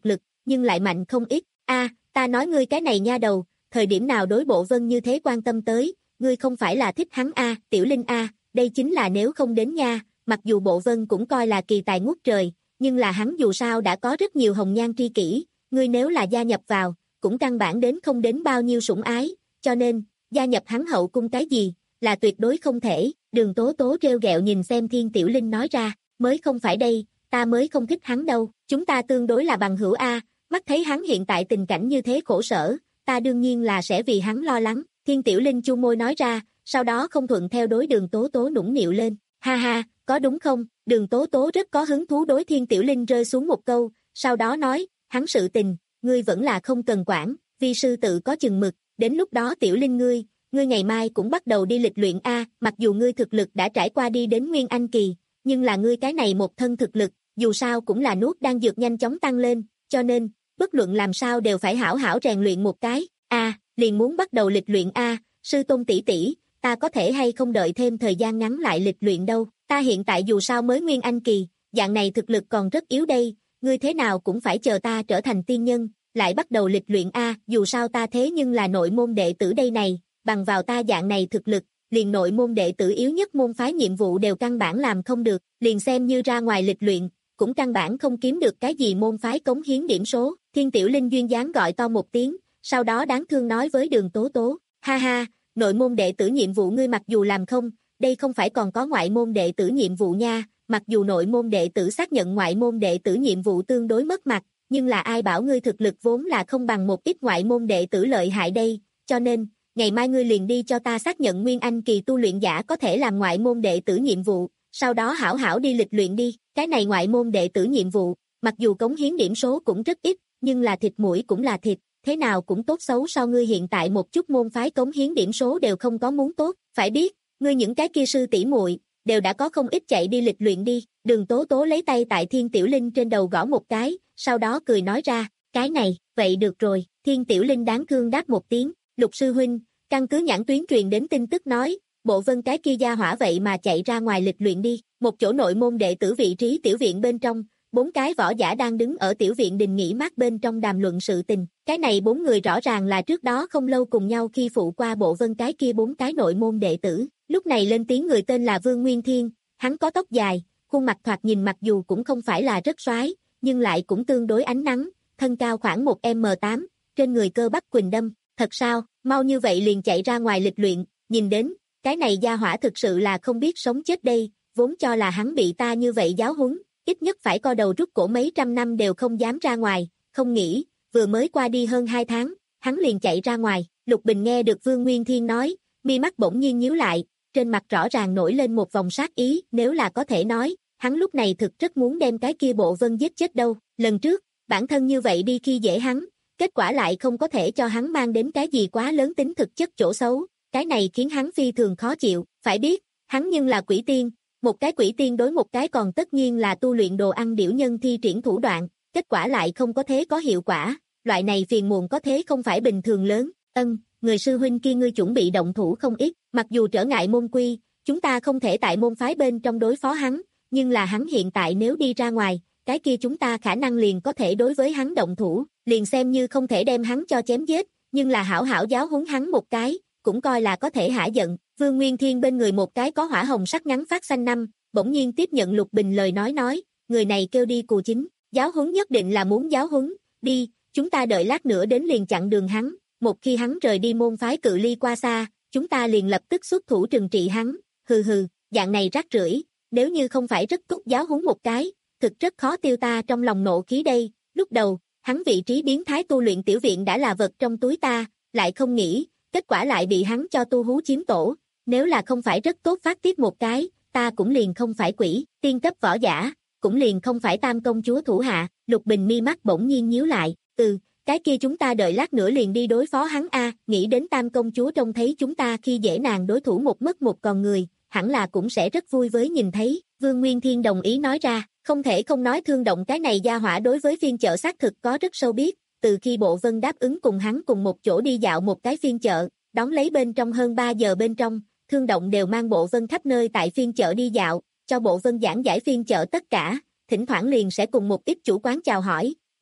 nhưng lại mạnh không ít. A, ta nói ngươi cái này nha đầu, thời điểm nào đối Bộ Vân như thế quan tâm tới, ngươi không phải là thích hắn a, Tiểu Linh a, đây chính là nếu không đến nha, mặc dù Bộ Vân cũng coi là kỳ tài ngút trời, nhưng là hắn dù sao đã có rất nhiều hồng nhan tri kỷ, ngươi nếu là gia nhập vào, cũng căn bản đến không đến bao nhiêu sủng ái, cho nên, gia nhập hắn hậu cung cái gì, là tuyệt đối không thể. Đường Tố Tố trêu ghẹo nhìn xem Thiên Tiểu Linh nói ra, mới không phải đây, ta mới không thích hắn đâu, chúng ta tương đối là bằng hữu a, mắt thấy hắn hiện tại tình cảnh như thế khổ sở, ta đương nhiên là sẽ vì hắn lo lắng. Thiên Tiểu Linh chu môi nói ra, sau đó không thuận theo đối Đường Tố Tố nũng nịu lên, ha ha, có đúng không? Đường Tố Tố rất có hứng thú đối Thiên Tiểu Linh rơi xuống một câu, sau đó nói, hắn sự tình, ngươi vẫn là không cần quản, vi sư tự có chừng mực, đến lúc đó Tiểu Linh ngươi, ngươi ngày mai cũng bắt đầu đi lịch luyện a, mặc dù ngươi thực lực đã trải qua đi đến Nguyên Anh kỳ, nhưng là ngươi cái này một thân thực lực, dù sao cũng là nuốt đan dược nhanh chóng tăng lên, cho nên, bất luận làm sao đều phải hảo hảo rèn luyện một cái. A, liền muốn bắt đầu lịch luyện a, sư tôn tỷ tỷ, ta có thể hay không đợi thêm thời gian ngắn lại lịch luyện đâu, ta hiện tại dù sao mới Nguyên Anh kỳ, dạng này thực lực còn rất yếu đây, ngươi thế nào cũng phải chờ ta trở thành tiên nhân, lại bắt đầu lịch luyện a, dù sao ta thế nhưng là nội môn đệ tử đây này, bằng vào ta dạng này thực lực, liền nội môn đệ tử yếu nhất môn phái nhiệm vụ đều căn bản làm không được, liền xem như ra ngoài lịch luyện, cũng căn bản không kiếm được cái gì môn phái cống hiến điểm số. Thiên Tiểu Linh duyên dáng gọi to một tiếng, sau đó đáng thương nói với Đường Tố Tố, ha ha, nội môn đệ tử nhiệm vụ ngươi mặc dù làm không, đây không phải còn có ngoại môn đệ tử nhiệm vụ nha, mặc dù nội môn đệ tử xác nhận ngoại môn đệ tử nhiệm vụ tương đối mất mặt, nhưng là ai bảo ngươi thực lực vốn là không bằng một ít ngoại môn đệ tử lợi hại đây, cho nên, ngày mai ngươi liền đi cho ta xác nhận Nguyên Anh kỳ tu luyện giả có thể làm ngoại môn đệ tử nhiệm vụ, sau đó hảo hảo đi lịch luyện đi, cái này ngoại môn đệ tử nhiệm vụ, mặc dù cống hiến điểm số cũng rất ít, nhưng là thịt mũi cũng là thịt, thế nào cũng tốt xấu so ngươi hiện tại một chút môn phái cống hiến điểm số đều không có muốn tốt, phải biết, ngươi những cái kia sư tỷ muội đều đã có không ít chạy đi lịch luyện đi. Đường Tố Tố lấy tay tại Thiên Tiểu Linh trên đầu gõ một cái, sau đó cười nói ra, cái này, vậy được rồi. Thiên Tiểu Linh đáng thương đáp một tiếng, Lục sư huynh, căn cứ nhãn tuyến truyền đến tin tức nói, Bộ Vân cái kia gia hỏa vậy mà chạy ra ngoài lịch luyện đi, một chỗ nội môn đệ tử vị trí tiểu viện bên trong, bốn cái võ giả đang đứng ở tiểu viện đình nghỉ mát bên trong đàm luận sự tình, cái này bốn người rõ ràng là trước đó không lâu cùng nhau khi phụ qua Bộ Vân cái kia bốn cái nội môn đệ tử, lúc này lên tiếng người tên là Vương Nguyên Thiên, hắn có tóc dài, khuôn mặt thoạt nhìn mặc dù cũng không phải là rất soái, nhưng lại cũng tương đối ánh nắng, thân cao khoảng một mét tám, trên người cơ bắp quỳnh đâm, thật sao, mau như vậy liền chạy ra ngoài lịch luyện, nhìn đến, cái này gia hỏa thực sự là không biết sống chết đây, vốn cho là hắn bị ta như vậy giáo huấn, ít nhất phải co đầu rút cổ mấy trăm năm đều không dám ra ngoài, không nghĩ, vừa mới qua đi hơn hai tháng, hắn liền chạy ra ngoài. Lục Bình nghe được Vương Nguyên Thiên nói, mi mắt bỗng nhiên nhíu lại, trên mặt rõ ràng nổi lên một vòng sát ý, nếu là có thể nói, hắn lúc này thực rất muốn đem cái kia Bộ Vân giết chết đâu, lần trước, bản thân như vậy đi khi dễ hắn, kết quả lại không có thể cho hắn mang đến cái gì quá lớn tính thực chất chỗ xấu, cái này khiến hắn phi thường khó chịu, phải biết, hắn nhưng là quỷ tiên, một cái quỷ tiên đối một cái còn tất nhiên là tu luyện đồ ăn điểu nhân thi triển thủ đoạn, kết quả lại không có thế có hiệu quả, loại này phiền muộn có thế không phải bình thường lớn. Ân, người sư huynh kia ngươi chuẩn bị động thủ không ít, mặc dù trở ngại môn quy, chúng ta không thể tại môn phái bên trong đối phó hắn, nhưng là hắn hiện tại nếu đi ra ngoài, cái kia chúng ta khả năng liền có thể đối với hắn động thủ, liền xem như không thể đem hắn cho chém giết, nhưng là hảo hảo giáo huấn hắn một cái, cũng coi là có thể hả giận. Vương Nguyên Thiên bên người một cái có hỏa hồng sắc ngắn phát xanh năm, bỗng nhiên tiếp nhận Lục Bình lời nói nói, người này kêu đi Cù Chính, giáo huấn nhất định là muốn giáo huấn, đi, chúng ta đợi lát nữa đến liền chặn đường hắn, một khi hắn rời đi môn phái cự ly qua xa, chúng ta liền lập tức xuất thủ trừng trị hắn, hừ hừ, dạng này rác rưởi, nếu như không phải rất tốt giáo huấn một cái, thực rất khó tiêu ta trong lòng nộ khí đây, lúc đầu, hắn vị trí biến thái tu luyện tiểu viện đã là vật trong túi ta, lại không nghĩ, kết quả lại bị hắn cho tu hú chiếm tổ, nếu là không phải rất tốt phát tiết một cái, ta cũng liền không phải quỷ, tiên cấp võ giả, cũng liền không phải tam công chúa thủ hạ. Lục Bình mi mắt bỗng nhiên nhíu lại, ừ, cái kia chúng ta đợi lát nữa liền đi đối phó hắn a, nghĩ đến tam công chúa trông thấy chúng ta khi dễ nàng đối thủ một mất một còn người, hẳn là cũng sẽ rất vui với nhìn thấy. Vương Nguyên Thiên đồng ý nói ra, không thể không nói Thương Động cái này gia hỏa đối với phiên chợ xác thực có rất sâu biết, từ khi Bộ Vân đáp ứng cùng hắn cùng một chỗ đi dạo một cái phiên chợ, đón lấy bên trong hơn ba giờ bên trong, Thương Động đều mang Bộ Vân khắp nơi tại phiên chợ đi dạo, cho Bộ Vân giảng giải phiên chợ tất cả, thỉnh thoảng liền sẽ cùng một ít chủ quán chào hỏi,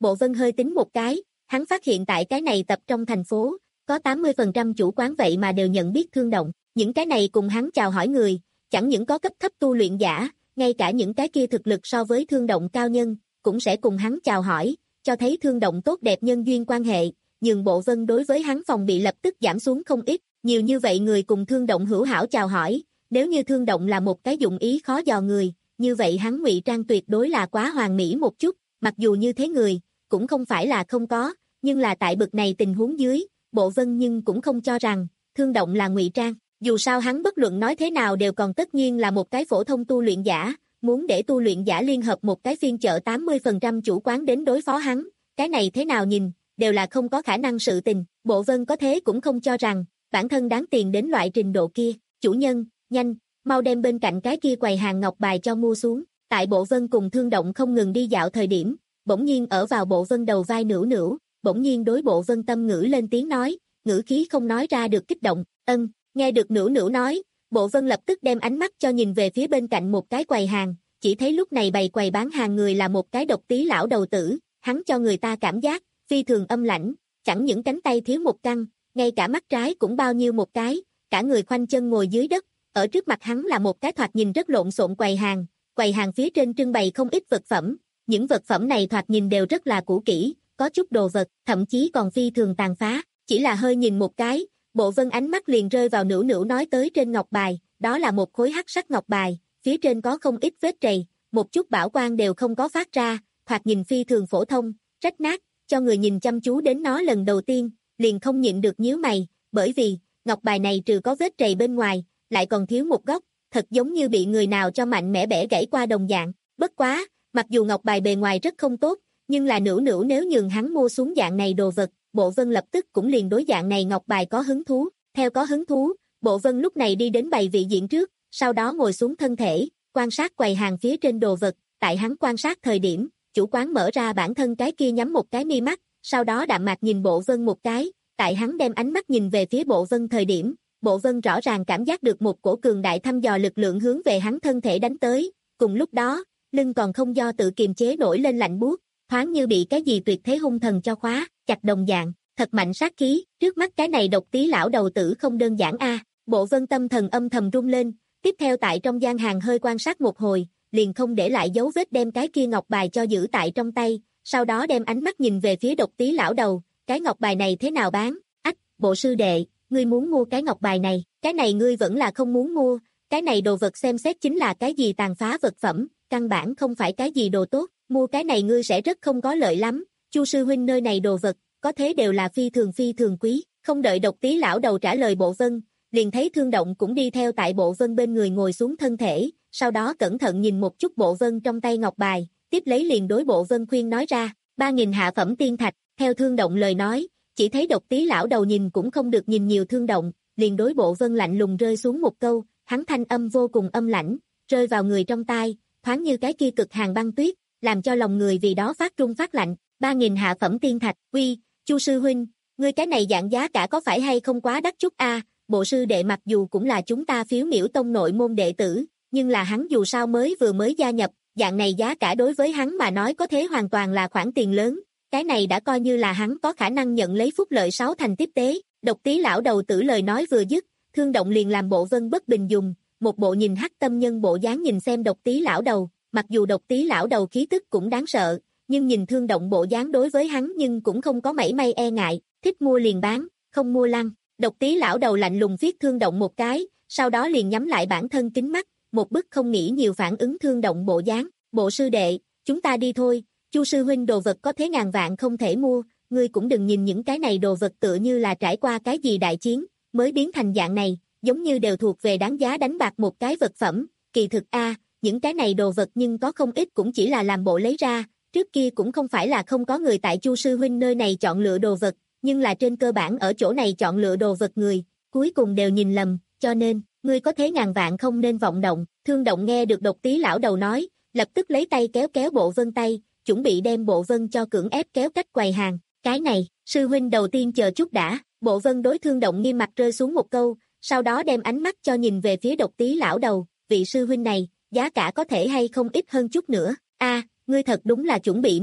Bộ Vân hơi tính một cái, hắn phát hiện tại cái này tập trong thành phố, có tám mươi phần trăm chủ quán vậy mà đều nhận biết Thương Động, những cái này cùng hắn chào hỏi người, chẳng những có cấp thấp tu luyện giả, ngay cả những cái kia thực lực so với Thương Động cao nhân, cũng sẽ cùng hắn chào hỏi, cho thấy Thương Động tốt đẹp nhân duyên quan hệ, nhưng Bộ Vân đối với hắn phòng bị lập tức giảm xuống không ít, nhiều như vậy người cùng Thương Động hữu hảo chào hỏi, nếu như Thương Động là một cái dụng ý khó dò người, như vậy hắn ngụy trang tuyệt đối là quá hoàn mỹ một chút, mặc dù như thế người, cũng không phải là không có, nhưng là tại bực này tình huống dưới, Bộ Vân nhưng cũng không cho rằng, Thương Động là ngụy trang, dù sao hắn bất luận nói thế nào đều còn tất nhiên là một cái phổ thông tu luyện giả, muốn để tu luyện giả liên hợp một cái phiên chợ tám mươi phần trăm chủ quán đến đối phó hắn, cái này thế nào nhìn, đều là không có khả năng sự tình, Bộ Vân có thế cũng không cho rằng, bản thân đáng tiền đến loại trình độ kia, chủ nhân, nhanh, mau đem bên cạnh cái kia quầy hàng ngọc bài cho mua xuống, tại Bộ Vân cùng Thương Động không ngừng đi dạo thời điểm, bỗng nhiên ở vào Bộ Vân đầu vai nửu nửu, bỗng nhiên đối Bộ Vân tâm ngữ lên tiếng nói, ngữ khí không nói ra được kích động, ân, nghe được nửu nửu nói, Bộ Vân lập tức đem ánh mắt cho nhìn về phía bên cạnh một cái quầy hàng, chỉ thấy lúc này bày quầy bán hàng người là một cái độc tí lão đầu tử, hắn cho người ta cảm giác, phi thường âm lãnh, chẳng những cánh tay thiếu một căn, ngay cả mắt trái cũng bao nhiêu một cái, cả người khoanh chân ngồi dưới đất, ở trước mặt hắn là một cái thoạt nhìn rất lộn xộn quầy hàng, quầy hàng phía trên trưng bày không ít vật phẩm, những vật phẩm này thoạt nhìn đều rất là cũ kỹ, có chút đồ vật, thậm chí còn phi thường tàn phá, chỉ là hơi nhìn một cái, Bộ Vân ánh mắt liền rơi vào nửu nửu nói tới trên ngọc bài, đó là một khối hắc sắc ngọc bài, phía trên có không ít vết trầy, một chút bảo quang đều không có phát ra, thoạt nhìn phi thường phổ thông, rách nát, cho người nhìn chăm chú đến nó lần đầu tiên, liền không nhịn được nhíu mày, bởi vì, ngọc bài này trừ có vết trầy bên ngoài, lại còn thiếu một góc, thật giống như bị người nào cho mạnh mẽ bẻ gãy qua đồng dạng, bất quá, mặc dù ngọc bài bề ngoài rất không tốt, nhưng là nửu nửu nếu nhường hắn mua xuống dạng này đồ vật, Bộ Vân lập tức cũng liền đối dạng này ngọc bài có hứng thú, theo có hứng thú, Bộ Vân lúc này đi đến bày vị diện trước, sau đó ngồi xuống thân thể, quan sát quầy hàng phía trên đồ vật, tại hắn quan sát thời điểm, chủ quán mở ra bản thân cái kia nhắm một cái mi mắt, sau đó đạm mạc nhìn Bộ Vân một cái, tại hắn đem ánh mắt nhìn về phía Bộ Vân thời điểm, Bộ Vân rõ ràng cảm giác được một cổ cường đại thăm dò lực lượng hướng về hắn thân thể đánh tới, cùng lúc đó, lưng còn không do tự kiềm chế nổi lên lạnh buốt, thoáng như bị cái gì tuyệt thế hung thần cho khóa, chặt đồng dạng, thật mạnh sát khí, trước mắt cái này độc tí lão đầu tử không đơn giản a. Bộ Vân tâm thần âm thầm rung lên, tiếp theo tại trong gian hàng hơi quan sát một hồi, liền không để lại dấu vết đem cái kia ngọc bài cho giữ tại trong tay, sau đó đem ánh mắt nhìn về phía độc tí lão đầu, cái ngọc bài này thế nào bán? Ách, Bộ sư đệ, ngươi muốn mua cái ngọc bài này, cái này ngươi vẫn là không muốn mua, cái này đồ vật xem xét chính là cái gì tàn phá vật phẩm, căn bản không phải cái gì đồ tốt, mua cái này ngươi sẽ rất không có lợi lắm, Chu sư huynh nơi này đồ vật, có thế đều là phi thường phi thường quý, không đợi độc tí lão đầu trả lời Bộ Vân, liền thấy Thương Động cũng đi theo tại Bộ Vân bên người ngồi xuống thân thể, sau đó cẩn thận nhìn một chút Bộ Vân trong tay ngọc bài, tiếp lấy liền đối Bộ Vân khuyên nói ra, ba nghìn hạ phẩm tiên thạch, theo Thương Động lời nói, chỉ thấy độc tí lão đầu nhìn cũng không được nhìn nhiều Thương Động, liền đối Bộ Vân lạnh lùng rơi xuống một câu, hắn thanh âm vô cùng âm lãnh, rơi vào người trong tai, thoáng như cái kia cực hàn băng tuyết, làm cho lòng người vì đó phát run phát lạnh, ba nghìn hạ phẩm tiên thạch, uy, Chu sư huynh, ngươi cái này dạng giá cả có phải hay không quá đắt chút a? Bộ sư đệ mặc dù cũng là chúng ta phiếu miểu tông nội môn đệ tử, nhưng là hắn dù sao mới vừa mới gia nhập, dạng này giá cả đối với hắn mà nói có thế hoàn toàn là khoản tiền lớn, cái này đã coi như là hắn có khả năng nhận lấy phúc lợi sáu thành tiếp tế, độc tí lão đầu tử lời nói vừa dứt, Thương Động liền làm Bộ Vân bất bình dùng, một bộ nhìn hắc tâm nhân bộ dáng nhìn xem độc tí lão đầu, mặc dù độc tí lão đầu khí tức cũng đáng sợ, nhưng nhìn Thương Động bộ dáng đối với hắn nhưng cũng không có mảy may e ngại, thích mua liền bán, không mua lăng. Độc tí lão đầu lạnh lùng viết Thương Động một cái, sau đó liền nhắm lại bản thân kính mắt, một bức không nghĩ nhiều phản ứng Thương Động bộ dáng, Bộ sư đệ, chúng ta đi thôi, Chu sư huynh đồ vật có thế ngàn vạn không thể mua, ngươi cũng đừng nhìn những cái này đồ vật tựa như là trải qua cái gì đại chiến, mới biến thành dạng này, giống như đều thuộc về đáng giá đánh bạc một cái vật phẩm, kỳ thực a, những cái này đồ vật nhưng có không ít cũng chỉ là làm bộ lấy ra, trước kia cũng không phải là không có người tại Chu sư huynh nơi này chọn lựa đồ vật, nhưng là trên cơ bản ở chỗ này chọn lựa đồ vật người, cuối cùng đều nhìn lầm, cho nên, ngươi có thế ngàn vạn không nên vọng động. Thương Động nghe được độc tí lão đầu nói, lập tức lấy tay kéo kéo Bộ Vân tay, chuẩn bị đem Bộ Vân cho cưỡng ép kéo cách quầy hàng, cái này, sư huynh đầu tiên chờ chút đã. Bộ Vân đối Thương Động nghiêm mặt rơi xuống một câu, sau đó đem ánh mắt cho nhìn về phía độc tí lão đầu, vị sư huynh này, giá cả có thể hay không ít hơn chút nữa, a, ngươi thật đúng là chuẩn bị mua,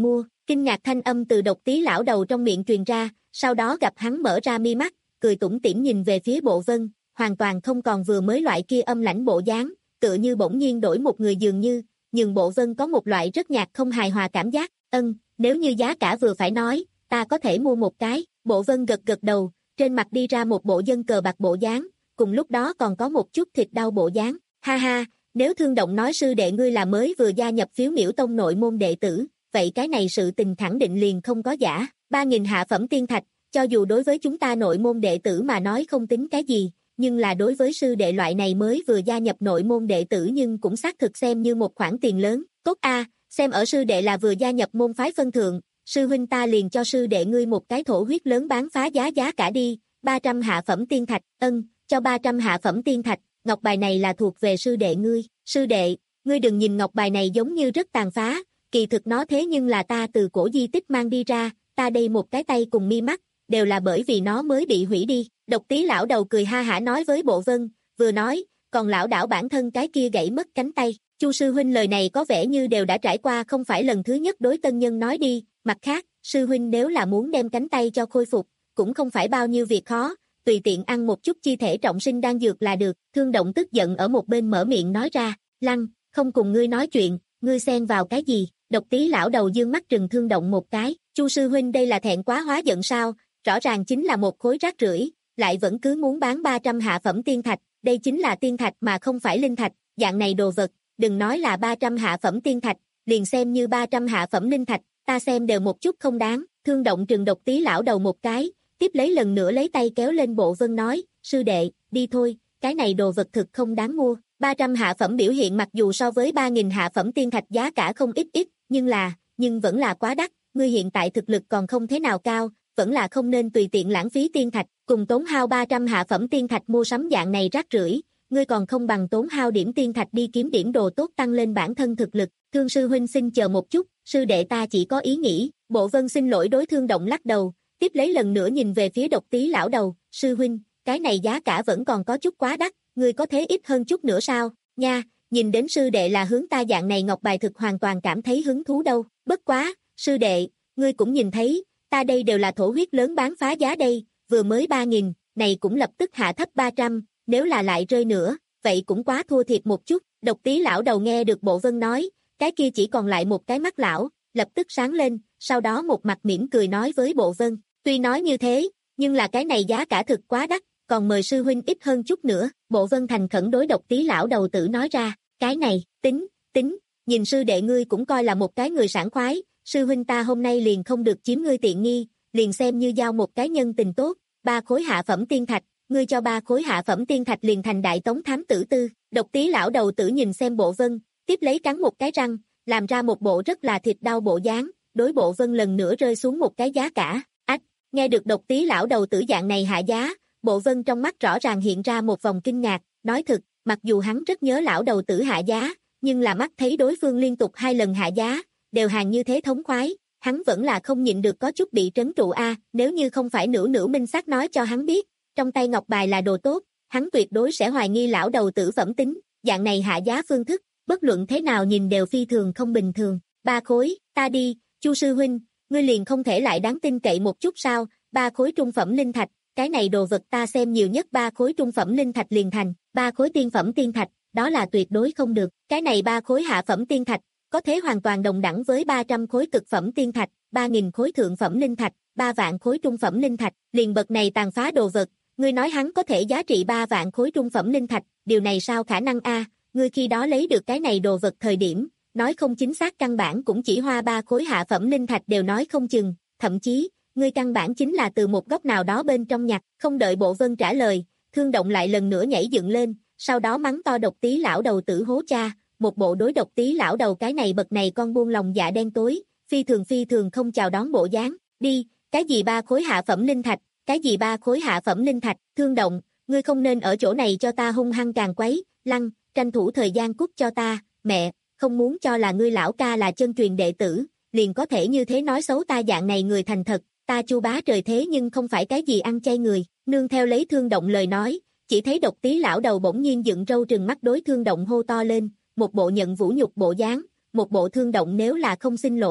Kinh ngạc thanh âm từ Độc Tý lão đầu trong miệng truyền ra, sau đó gặp hắn mở ra mi mắt, cười tủm tỉm nhìn về phía Bộ Vân, hoàn toàn không còn vừa mới loại kia âm lãnh bộ dáng, tựa như bỗng nhiên đổi một người dường như, nhưng Bộ Vân có một loại rất nhạt không hài hòa cảm giác, ân, nếu như giá cả vừa phải nói, ta có thể mua một cái. Bộ Vân gật gật đầu, trên mặt đi ra một bộ dân cờ bạc bộ dáng, cùng lúc đó còn có một chút thịt đau bộ dáng, ha ha, nếu Thương Động nói sư đệ ngươi là mới vừa gia nhập Phiếu Miểu Tông nội môn đệ tử, vậy cái này sự tình khẳng định liền không có giả, ba nghìn hạ phẩm tiên thạch, cho dù đối với chúng ta nội môn đệ tử mà nói không tính cái gì, nhưng là đối với sư đệ loại này mới vừa gia nhập nội môn đệ tử nhưng cũng xác thực xem như một khoản tiền lớn, tốt a, xem ở sư đệ là vừa gia nhập môn phái phân thượng, sư huynh ta liền cho sư đệ ngươi một cái thổ huyết lớn bán phá giá giá cả đi, ba trăm hạ phẩm tiên thạch, ân, cho ba trăm hạ phẩm tiên thạch, ngọc bài này là thuộc về sư đệ ngươi, sư đệ, ngươi đừng nhìn ngọc bài này giống như rất tàn phá, kỳ thực nó thế nhưng là ta từ cổ di tích mang đi ra, ta đây một cái tay cùng mi mắt, đều là bởi vì nó mới bị hủy đi. Độc Tý lão đầu cười ha hả nói với Bộ Vân, vừa nói, còn lão đảo bản thân cái kia gãy mất cánh tay. Chu sư huynh lời này có vẻ như đều đã trải qua không phải lần thứ nhất đối tân nhân nói đi, mặt khác, sư huynh nếu là muốn đem cánh tay cho khôi phục, cũng không phải bao nhiêu việc khó, tùy tiện ăn một chút chi thể trọng sinh đan dược là được. Thương Động tức giận ở một bên mở miệng nói ra, Lăng, không cùng ngươi nói chuyện, ngươi xen vào cái gì? Độc Tý lão đầu dương mắt trừng Thương Động một cái, Chu sư huynh đây là thẹn quá hóa giận sao, rõ ràng chính là một khối rác rưởi, lại vẫn cứ muốn bán ba trăm hạ phẩm tiên thạch, đây chính là tiên thạch mà không phải linh thạch, dạng này đồ vật, đừng nói là ba trăm hạ phẩm tiên thạch, liền xem như ba trăm hạ phẩm linh thạch, ta xem đều một chút không đáng. Thương Động trừng Độc Tý lão đầu một cái, tiếp lấy lần nữa lấy tay kéo lên Bộ Vân nói, sư đệ, đi thôi, cái này đồ vật thực không đáng mua, ba trăm hạ phẩm biểu hiện mặc dù so với ba nghìn hạ phẩm tiên thạch giá cả không ít ít, nhưng là, nhưng vẫn là quá đắt, ngươi hiện tại thực lực còn không thế nào cao, vẫn là không nên tùy tiện lãng phí tiên thạch, cùng tốn hao ba trăm hạ phẩm tiên thạch mua sắm dạng này rác rưởi, ngươi còn không bằng tốn hao điểm tiên thạch đi kiếm điểm đồ tốt tăng lên bản thân thực lực. Thương sư huynh xin chờ một chút, sư đệ ta chỉ có ý nghĩ. Bộ Vân xin lỗi đối Thương Động lắc đầu, tiếp lấy lần nữa nhìn về phía Độc Tý lão đầu, sư huynh, cái này giá cả vẫn còn có chút quá đắt, ngươi có thế ít hơn chút nữa sao? Nha, nhìn đến sư đệ là hướng ta dạng này ngọc bài thực hoàn toàn cảm thấy hứng thú đâu, bất quá, sư đệ, ngươi cũng nhìn thấy, ta đây đều là thổ huyết lớn bán phá giá đây, vừa mới ba nghìn, này cũng lập tức hạ thấp ba trăm, nếu là lại rơi nữa, vậy cũng quá thua thiệt một chút. Độc Tý lão đầu nghe được Bộ Vân nói, cái kia chỉ còn lại một cái mắt lão, lập tức sáng lên, sau đó một mặt mỉm cười nói với Bộ Vân, tuy nói như thế, nhưng là cái này giá cả thực quá đắt, còn mời sư huynh ít hơn chút nữa. Bộ Vân thành khẩn đối Độc Tý lão đầu tử nói ra, cái này, tính, tính, nhìn sư đệ ngươi cũng coi là một cái người sảng khoái, sư huynh ta hôm nay liền không được chiếm ngươi tiện nghi, liền xem như giao một cái nhân tình tốt, ba khối hạ phẩm tiên thạch, ngươi cho ba khối hạ phẩm tiên thạch liền thành đại tống thám tử tư. Độc Tý lão đầu tử nhìn xem Bộ Vân, tiếp lấy cắn một cái răng, làm ra một bộ rất là thịt đau bộ dáng, đối Bộ Vân lần nữa rơi xuống một cái giá cả. Ách, nghe được Độc Tý lão đầu tử dạng này hạ giá, Bộ Vân trong mắt rõ ràng hiện ra một vòng kinh ngạc, nói thực, mặc dù hắn rất nhớ lão đầu tử hạ giá, nhưng là mắt thấy đối phương liên tục hai lần hạ giá, đều hàng như thế thống khoái, hắn vẫn là không nhịn được có chút bị trấn trụ a, nếu như không phải Nữu Nữu minh xác nói cho hắn biết, trong tay ngọc bài là đồ tốt, hắn tuyệt đối sẽ hoài nghi lão đầu tử phẩm tính, dạng này hạ giá phương thức, bất luận thế nào nhìn đều phi thường không bình thường. Ba khối, ta đi, Chu sư huynh, ngươi liền không thể lại đáng tin cậy một chút sao? Ba khối trung phẩm linh thạch, cái này đồ vật ta xem nhiều nhất ba khối trung phẩm linh thạch liền thành, ba khối tiên phẩm tiên thạch, đó là tuyệt đối không được. Cái này ba khối hạ phẩm tiên thạch, có thể hoàn toàn đồng đẳng với ba trăm khối cực phẩm tiên thạch, ba nghìn khối thượng phẩm linh thạch, ba vạn khối trung phẩm linh thạch, liền bậc này tàn phá đồ vật, ngươi nói hắn có thể giá trị ba vạn khối trung phẩm linh thạch, điều này sao khả năng a? Ngươi khi đó lấy được cái này đồ vật thời điểm, nói không chính xác căn bản cũng chỉ hoa ba khối hạ phẩm linh thạch đều nói không chừng, thậm chí, ngươi căn bản chính là từ một góc nào đó bên trong nhặt. Không đợi Bộ Vân trả lời, Thương Động lại lần nữa nhảy dựng lên, sau đó mắng to Độc Tý lão đầu tử hố cha, một bộ đối Độc Tý lão đầu cái này bậc này con buông lòng dạ đen tối, phi thường phi thường không chào đón bộ dáng. Đi, cái gì ba khối hạ phẩm linh thạch, cái gì ba khối hạ phẩm linh thạch, Thương Động, ngươi không nên ở chỗ này cho ta hung hăng càng quấy, Lăng, tranh thủ thời gian cút cho ta. Mẹ, không muốn cho là ngươi lão ca là chân truyền đệ tử, liền có thể như thế nói xấu ta dạng này người thành thật, ta Chu bá trời thế nhưng không phải cái gì ăn chay người. Nương theo lấy Thương Động lời nói, chỉ thấy Độc Tý lão đầu bỗng nhiên dựng râu trừng mắt đối Thương Động hô to lên, một bộ nhận vũ nhục bộ dáng, một bộ Thương Động nếu là không xin lỗi,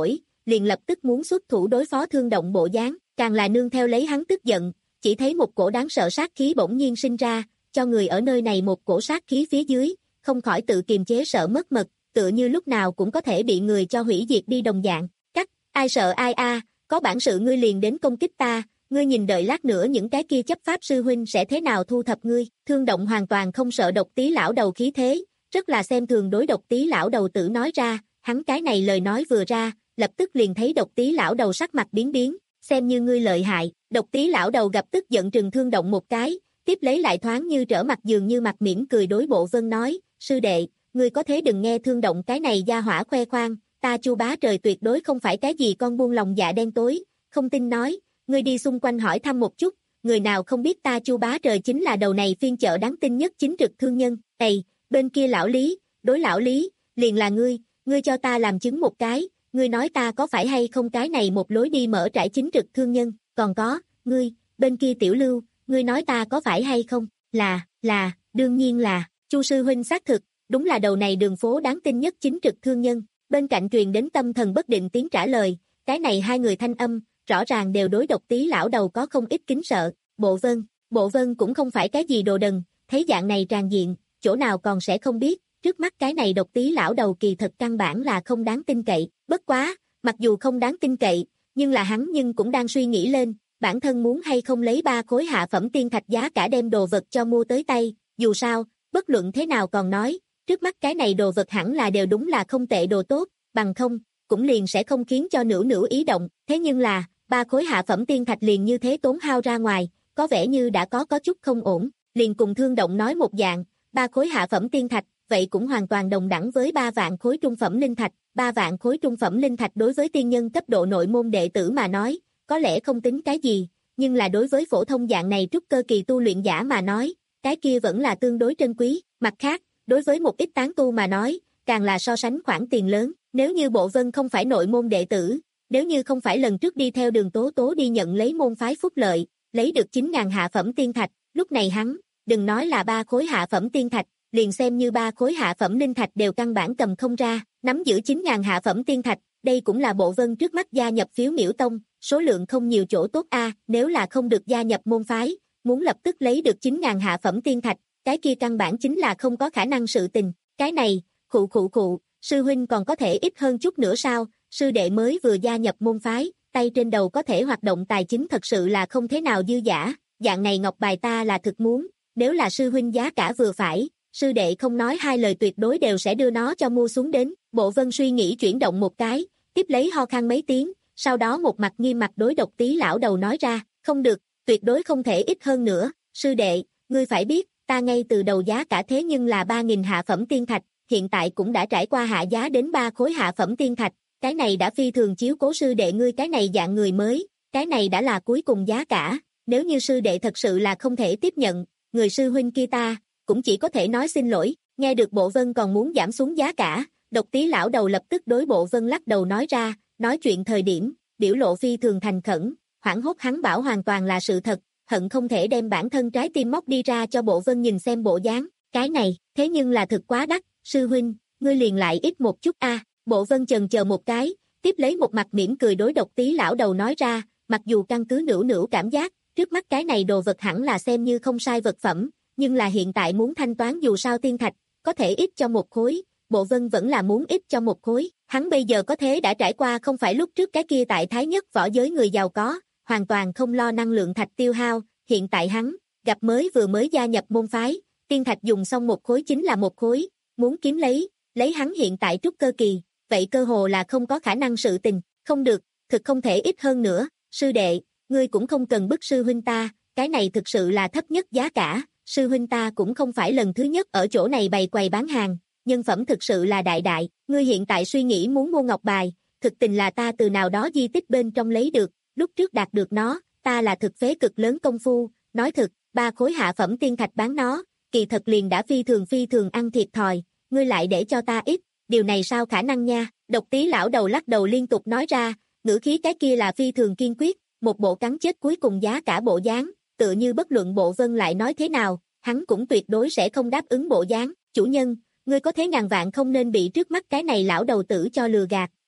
liền lập tức muốn xuất thủ đối phó Thương Động bộ dáng, càng là nương theo lấy hắn tức giận, chỉ thấy một cổ đáng sợ sát khí bỗng nhiên sinh ra, cho người ở nơi này một cổ sát khí phía dưới, không khỏi tự kiềm chế sợ mất mật, tựa như lúc nào cũng có thể bị người cho hủy diệt đi đồng dạng. Cắt, ai sợ ai a, có bản sự ngươi liền đến công kích ta, ngươi nhìn đợi lát nữa những cái kia chấp pháp sư huynh sẽ thế nào thu thập ngươi. Thương Động hoàn toàn không sợ Độc Tý lão đầu khí thế, rất là xem thường đối Độc Tý lão đầu tử nói ra, hắn cái này lời nói vừa ra, lập tức liền thấy Độc Tý lão đầu sắc mặt biến biến, xem như ngươi lợi hại. Độc Tý lão đầu gặp tức giận trừng Thương Động một cái, tiếp lấy lại thoáng như trở mặt dường như mặt mỉm cười đối Bộ Vân nói, sư đệ, ngươi có thế đừng nghe Thương Động cái này gia hỏa khoe khoang, ta Chu Bá Trời tuyệt đối không phải cái gì con buông lòng dạ đen tối, không tin nói, ngươi đi xung quanh hỏi thăm một chút, người nào không biết ta Chu Bá Trời chính là đầu này phiên chợ đáng tin nhất chính trực thương nhân. Ây, bên kia lão Lý, đối lão Lý, liền là ngươi, ngươi cho ta làm chứng một cái, ngươi nói ta có phải hay không cái này một lối đi mở trải chính trực thương nhân, còn có, ngươi, bên kia Tiểu Lưu, ngươi nói ta có phải hay không, là, là, đương nhiên là, Chu sư huynh xác thực, đúng là đầu này đường phố đáng tin nhất chính trực thương nhân. Bên cạnh truyền đến tâm thần bất định tiếng trả lời, cái này hai người thanh âm, rõ ràng đều đối Độc Tý lão đầu có không ít kính sợ. Bộ Vân, Bộ Vân cũng không phải cái gì đồ đần, thấy dạng này tràn diện, chỗ nào còn sẽ không biết, trước mắt cái này Độc Tý lão đầu kỳ thật căn bản là không đáng tin cậy. Bất quá, mặc dù không đáng tin cậy, nhưng là hắn nhưng cũng đang suy nghĩ lên, bản thân muốn hay không lấy ba khối hạ phẩm tiên thạch giá cả đem đồ vật cho mua tới tay, dù sao, bất luận thế nào còn nói, trước mắt cái này đồ vật hẳn là đều đúng là không tệ đồ tốt, bằng không, cũng liền sẽ không khiến cho nữu nữu ý động, thế nhưng là, ba khối hạ phẩm tiên thạch liền như thế tốn hao ra ngoài, có vẻ như đã có có chút không ổn, liền cùng Thương Động nói một dạng, ba khối hạ phẩm tiên thạch, vậy cũng hoàn toàn đồng đẳng với ba vạn khối trung phẩm linh thạch, ba vạn khối trung phẩm linh thạch đối với tiên nhân cấp độ nội môn đệ tử mà nói, có lẽ không tính cái gì, nhưng là đối với phổ thông dạng này trúc cơ kỳ tu luyện giả mà nói, cái kia vẫn là tương đối trân quý, mặt khác, đối với một ít tán tu mà nói, càng là so sánh khoản tiền lớn, nếu như Bộ Vân không phải nội môn đệ tử, nếu như không phải lần trước đi theo Đường Tố Tố đi nhận lấy môn phái phúc lợi, lấy được chín ngàn hạ phẩm tiên thạch, lúc này hắn, đừng nói là ba khối hạ phẩm tiên thạch, liền xem như ba khối hạ phẩm linh thạch đều căn bản cầm không ra, nắm giữ chín ngàn hạ phẩm tiên thạch, đây cũng là Bộ Vân trước mắt gia nhập phiếu miễu tông, số lượng không nhiều chỗ tốt a, nếu là không được gia nhập môn phái, muốn lập tức lấy được chín ngàn hạ phẩm tiên thạch, cái kia căn bản chính là không có khả năng sự tình, cái này, khụ khụ khụ, sư huynh còn có thể ít hơn chút nữa sao, sư đệ mới vừa gia nhập môn phái, tay trên đầu có thể hoạt động tài chính thật sự là không thế nào dư giả, dạng này ngọc bài ta là thực muốn, nếu là sư huynh giá cả vừa phải, sư đệ không nói hai lời tuyệt đối đều sẽ đưa nó cho mua xuống đến. Bộ Vân suy nghĩ chuyển động một cái, tiếp lấy ho khan mấy tiếng, sau đó một mặt nghiêm mặt đối Độc Tý lão đầu nói ra, không được, tuyệt đối không thể ít hơn nữa, sư đệ, ngươi phải biết, ta ngay từ đầu giá cả thế nhưng là ba nghìn hạ phẩm tiên thạch, hiện tại cũng đã trải qua hạ giá đến ba khối hạ phẩm tiên thạch, cái này đã phi thường chiếu cố sư đệ ngươi cái này dạng người mới, cái này đã là cuối cùng giá cả, nếu như sư đệ thật sự là không thể tiếp nhận, người sư huynh kia ta, cũng chỉ có thể nói xin lỗi. Nghe được Bộ Vân còn muốn giảm xuống giá cả, Độc Tý lão đầu lập tức đối Bộ Vân lắc đầu nói ra, nói chuyện thời điểm, biểu lộ phi thường thành khẩn, hoảng hốt hắn bảo hoàn toàn là sự thật, hận không thể đem bản thân trái tim móc đi ra cho Bộ Vân nhìn xem bộ dáng, cái này, thế nhưng là thực quá đắt, sư huynh, ngươi liền lại ít một chút a. Bộ Vân chần chờ một cái, tiếp lấy một mặt mỉm cười đối Độc Tý lão đầu nói ra, mặc dù căn cứ nữu nữu cảm giác, trước mắt cái này đồ vật hẳn là xem như không sai vật phẩm, nhưng là hiện tại muốn thanh toán dù sao tiên thạch, có thể ít cho một khối, Bộ Vân vẫn là muốn ít cho một khối, hắn bây giờ có thế đã trải qua không phải lúc trước cái kia tại Thái Nhất võ giới người giàu có, hoàn toàn không lo năng lượng thạch tiêu hao, hiện tại hắn, gặp mới vừa mới gia nhập môn phái, tiên thạch dùng xong một khối chính là một khối, muốn kiếm lấy, lấy hắn hiện tại trúc cơ kỳ, vậy cơ hồ là không có khả năng sự tình, không được, thực không thể ít hơn nữa, sư đệ, ngươi cũng không cần bức sư huynh ta, cái này thực sự là thấp nhất giá cả, sư huynh ta cũng không phải lần thứ nhất ở chỗ này bày quầy bán hàng, nhân phẩm thực sự là đại đại, ngươi hiện tại suy nghĩ muốn mua ngọc bài, thực tình là ta từ nào đó di tích bên trong lấy được, lúc trước đạt được nó, ta là thực phế cực lớn công phu, nói thực, ba khối hạ phẩm tiên thạch bán nó, kỳ thật liền đã phi thường phi thường ăn thiệt thòi, ngươi lại để cho ta ít, điều này sao khả năng nha, Độc Tý lão đầu lắc đầu liên tục nói ra, ngữ khí cái kia là phi thường kiên quyết, một bộ cắn chết cuối cùng giá cả bộ dáng, tựa như bất luận Bộ Vân lại nói thế nào, hắn cũng tuyệt đối sẽ không đáp ứng bộ dáng, chủ nhân, ngươi có thế ngàn vạn không nên bị trước mắt cái này lão đầu tử cho lừa gạt,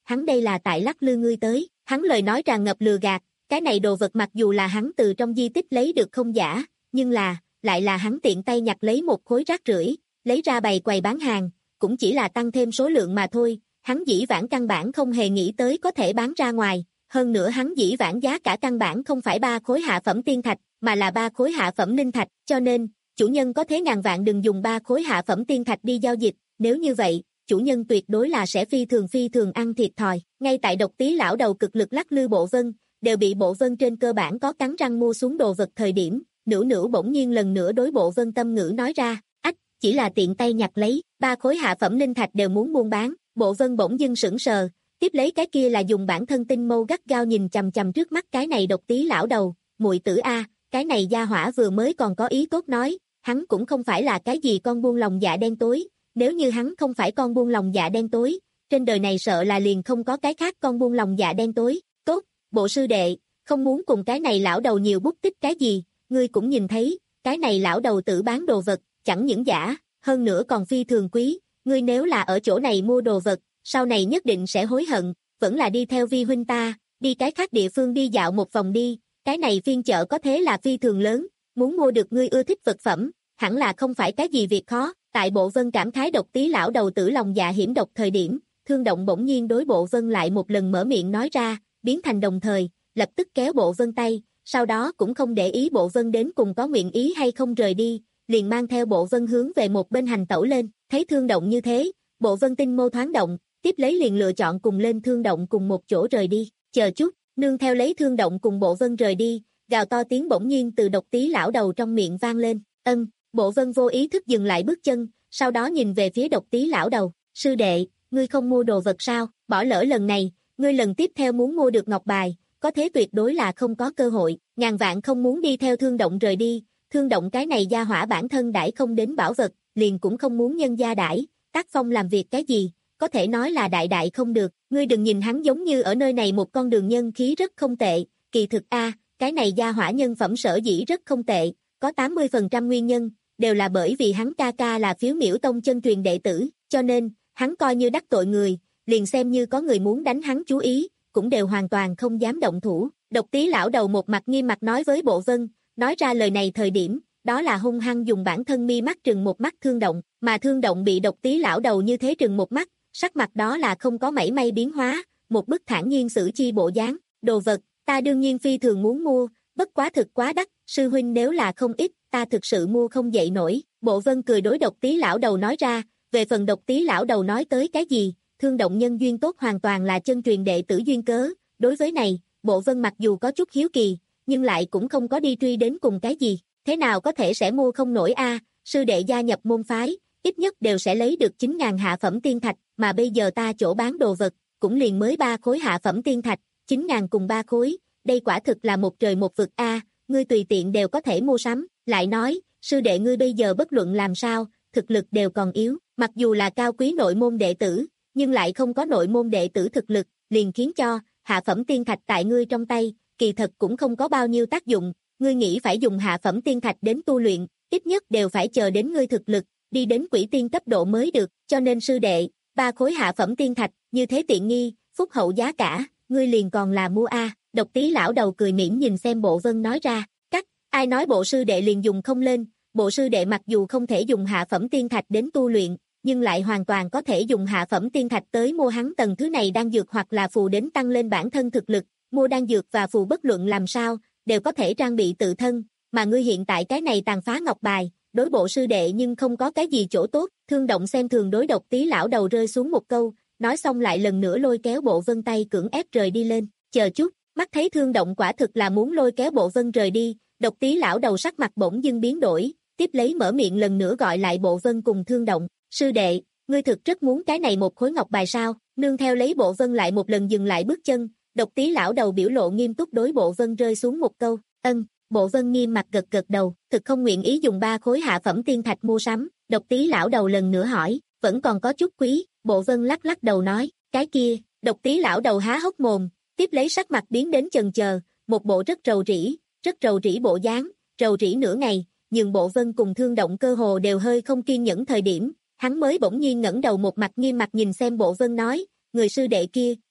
hắn đây là tại lắc lư ngươi tới, hắn lời nói tràn ngập lừa gạt, cái này đồ vật mặc dù là hắn từ trong di tích lấy được không giả, nhưng là, lại là hắn tiện tay nhặt lấy một khối rác rưởi, lấy ra bày quầy bán hàng, cũng chỉ là tăng thêm số lượng mà thôi, hắn dĩ vãng căn bản không hề nghĩ tới có thể bán ra ngoài, hơn nữa hắn dĩ vãng giá cả căn bản không phải ba khối hạ phẩm tiên thạch, mà là ba khối hạ phẩm linh thạch, cho nên, chủ nhân có thế ngàn vạn đừng dùng ba khối hạ phẩm tiên thạch đi giao dịch, nếu như vậy, chủ nhân tuyệt đối là sẽ phi thường phi thường ăn thiệt thòi, ngay tại Độc Tí lão đầu cực lực lắc lư Bộ Vân, đều bị Bộ Vân trên cơ bản có cắn răng mua xuống đồ vật thời điểm, Nữu Nữu bỗng nhiên lần nữa đối Bộ Vân tâm ngữ nói ra, ách, chỉ là tiện tay nhặt lấy, ba khối hạ phẩm linh thạch đều muốn buôn bán, Bộ Vân bỗng dưng sững sờ, tiếp lấy cái kia là dùng bản thân tinh mâu gắt gao nhìn chằm chằm trước mắt cái này Độc Tí lão đầu, muội tử a, cái này gia hỏa vừa mới còn có ý tốt nói, hắn cũng không phải là cái gì con buôn lòng dạ đen tối, nếu như hắn không phải con buôn lòng dạ đen tối, trên đời này sợ là liền không có cái khác con buôn lòng dạ đen tối, tốt, Bộ sư đệ, không muốn cùng cái này lão đầu nhiều bút tích cái gì, ngươi cũng nhìn thấy, cái này lão đầu tử bán đồ vật, chẳng những giả, hơn nữa còn phi thường quý, ngươi nếu là ở chỗ này mua đồ vật, sau này nhất định sẽ hối hận, vẫn là đi theo vi huynh ta, đi cái khác địa phương đi dạo một vòng đi, cái này phiên chợ có thế là phi thường lớn, muốn mua được ngươi ưa thích vật phẩm, hẳn là không phải cái gì việc khó, tại Bộ Vân cảm khái Độc Tí lão đầu tử lòng dạ hiểm độc thời điểm, Thương Động bỗng nhiên đối Bộ Vân lại một lần mở miệng nói ra, biến thành đồng thời, lập tức kéo Bộ Vân tay, sau đó cũng không để ý Bộ Vân đến cùng có nguyện ý hay không rời đi, liền mang theo Bộ Vân hướng về một bên hành tẩu lên, thấy Thương Động như thế, Bộ Vân tinh mâu thoáng động, tiếp lấy liền lựa chọn cùng lên Thương Động cùng một chỗ rời đi, chờ chút, nương theo lấy Thương Động cùng Bộ Vân rời đi, gào to tiếng bỗng nhiên từ Độc Tí lão đầu trong miệng vang lên, ân, Bộ Vân vô ý thức dừng lại bước chân, sau đó nhìn về phía Độc Tí lão đầu, sư đệ, ngươi không mua đồ vật sao, bỏ lỡ lần này, ngươi lần tiếp theo muốn mua được ngọc bài, có thế tuyệt đối là không có cơ hội, ngàn vạn không muốn đi theo Thương Động rời đi, Thương Động cái này gia hỏa bản thân đãi không đến bảo vật, liền cũng không muốn nhân gia đãi, tác phong làm việc cái gì, có thể nói là đại đại không được, ngươi đừng nhìn hắn giống như ở nơi này một con đường nhân khí rất không tệ, kỳ thực a, cái này gia hỏa nhân phẩm sở dĩ rất không tệ, có tám mươi phần trăm nguyên nhân, đều là bởi vì hắn ca ca là Phiếu Miểu Tông chân truyền đệ tử, cho nên, hắn coi như đắc tội người, liền xem như có người muốn đánh hắn chú ý, cũng đều hoàn toàn không dám động thủ. Độc Tí lão đầu một mặt nghiêm mặt nói với Bộ Vân, nói ra lời này thời điểm, đó là hung hăng dùng bản thân mi mắt trừng một mắt Thương Động, mà Thương Động bị Độc Tí lão đầu như thế trừng một mắt, sắc mặt đó là không có mảy may biến hóa, một bức thản nhiên xử chi bộ dáng, đồ vật, ta đương nhiên phi thường muốn mua, bất quá thực quá đắt, sư huynh nếu là không ít, ta thực sự mua không dậy nổi, Bộ Vân cười đối Độc Tí lão đầu nói ra, về phần Độc Tí lão đầu nói tới cái gì, Thương Động nhân duyên tốt hoàn toàn là chân truyền đệ tử duyên cớ, đối với này, Bộ Vân mặc dù có chút hiếu kỳ, nhưng lại cũng không có đi truy đến cùng cái gì, thế nào có thể sẽ mua không nổi a, sư đệ gia nhập môn phái, ít nhất đều sẽ lấy được chín ngàn hạ phẩm tiên thạch, mà bây giờ ta chỗ bán đồ vật, cũng liền mới ba khối hạ phẩm tiên thạch, chín ngàn cùng ba khối, đây quả thực là một trời một vực a, ngươi tùy tiện đều có thể mua sắm, lại nói, sư đệ ngươi bây giờ bất luận làm sao, thực lực đều còn yếu, mặc dù là cao quý nội môn đệ tử, nhưng lại không có nội môn đệ tử thực lực, liền khiến cho, hạ phẩm tiên thạch tại ngươi trong tay, kỳ thật cũng không có bao nhiêu tác dụng, ngươi nghĩ phải dùng hạ phẩm tiên thạch đến tu luyện, ít nhất đều phải chờ đến ngươi thực lực, đi đến quỷ tiên cấp độ mới được, cho nên sư đệ, ba khối hạ phẩm tiên thạch, như thế tiện nghi, phúc hậu giá cả, ngươi liền còn là mua a. Độc Tí lão đầu cười mỉm nhìn xem Bộ Vân nói ra, cắt, ai nói bộ sư đệ liền dùng không lên, bộ sư đệ mặc dù không thể dùng hạ phẩm tiên thạch đến tu luyện, nhưng lại hoàn toàn có thể dùng hạ phẩm tiên thạch tới mua hắn tầng thứ này đan dược hoặc là phù đến tăng lên bản thân thực lực, mua đan dược và phù bất luận làm sao, đều có thể trang bị tự thân, mà ngươi hiện tại cái này tàn phá ngọc bài, đối bộ sư đệ nhưng không có cái gì chỗ tốt, Thương Động xem thường đối Độc Tí lão đầu rơi xuống một câu, nói xong lại lần nữa lôi kéo Bộ Vân tay cưỡng ép rời đi lên, chờ chút, mắt thấy Thương Động quả thực là muốn lôi kéo Bộ Vân rời đi, Độc Tí lão đầu sắc mặt bỗng dưng biến đổi, tiếp lấy mở miệng lần nữa gọi lại Bộ Vân cùng Thương Động, sư đệ, ngươi thực rất muốn cái này một khối ngọc bài sao, nương theo lấy Bộ Vân lại một lần dừng lại bước chân, Độc Tí lão đầu biểu lộ nghiêm túc đối Bộ Vân rơi xuống một câu, ân. Bộ Vân nghiêm mặt gật gật đầu, thực không nguyện ý dùng ba khối hạ phẩm tiên thạch mua sắm, Độc Tí lão đầu lần nữa hỏi, vẫn còn có chút quý, Bộ Vân lắc lắc đầu nói, cái kia, Độc Tí lão đầu há hốc mồm, tiếp lấy sắc mặt biến đến chần chờ, một bộ rất rầu rĩ, rất rầu rĩ bộ dáng, rầu rĩ nửa ngày, nhưng Bộ Vân cùng Thương Động cơ hồ đều hơi không kiên nhẫn thời điểm, hắn mới bỗng nhiên ngẩng đầu một mặt nghiêm mặt nhìn xem Bộ Vân nói, người sư đệ kia,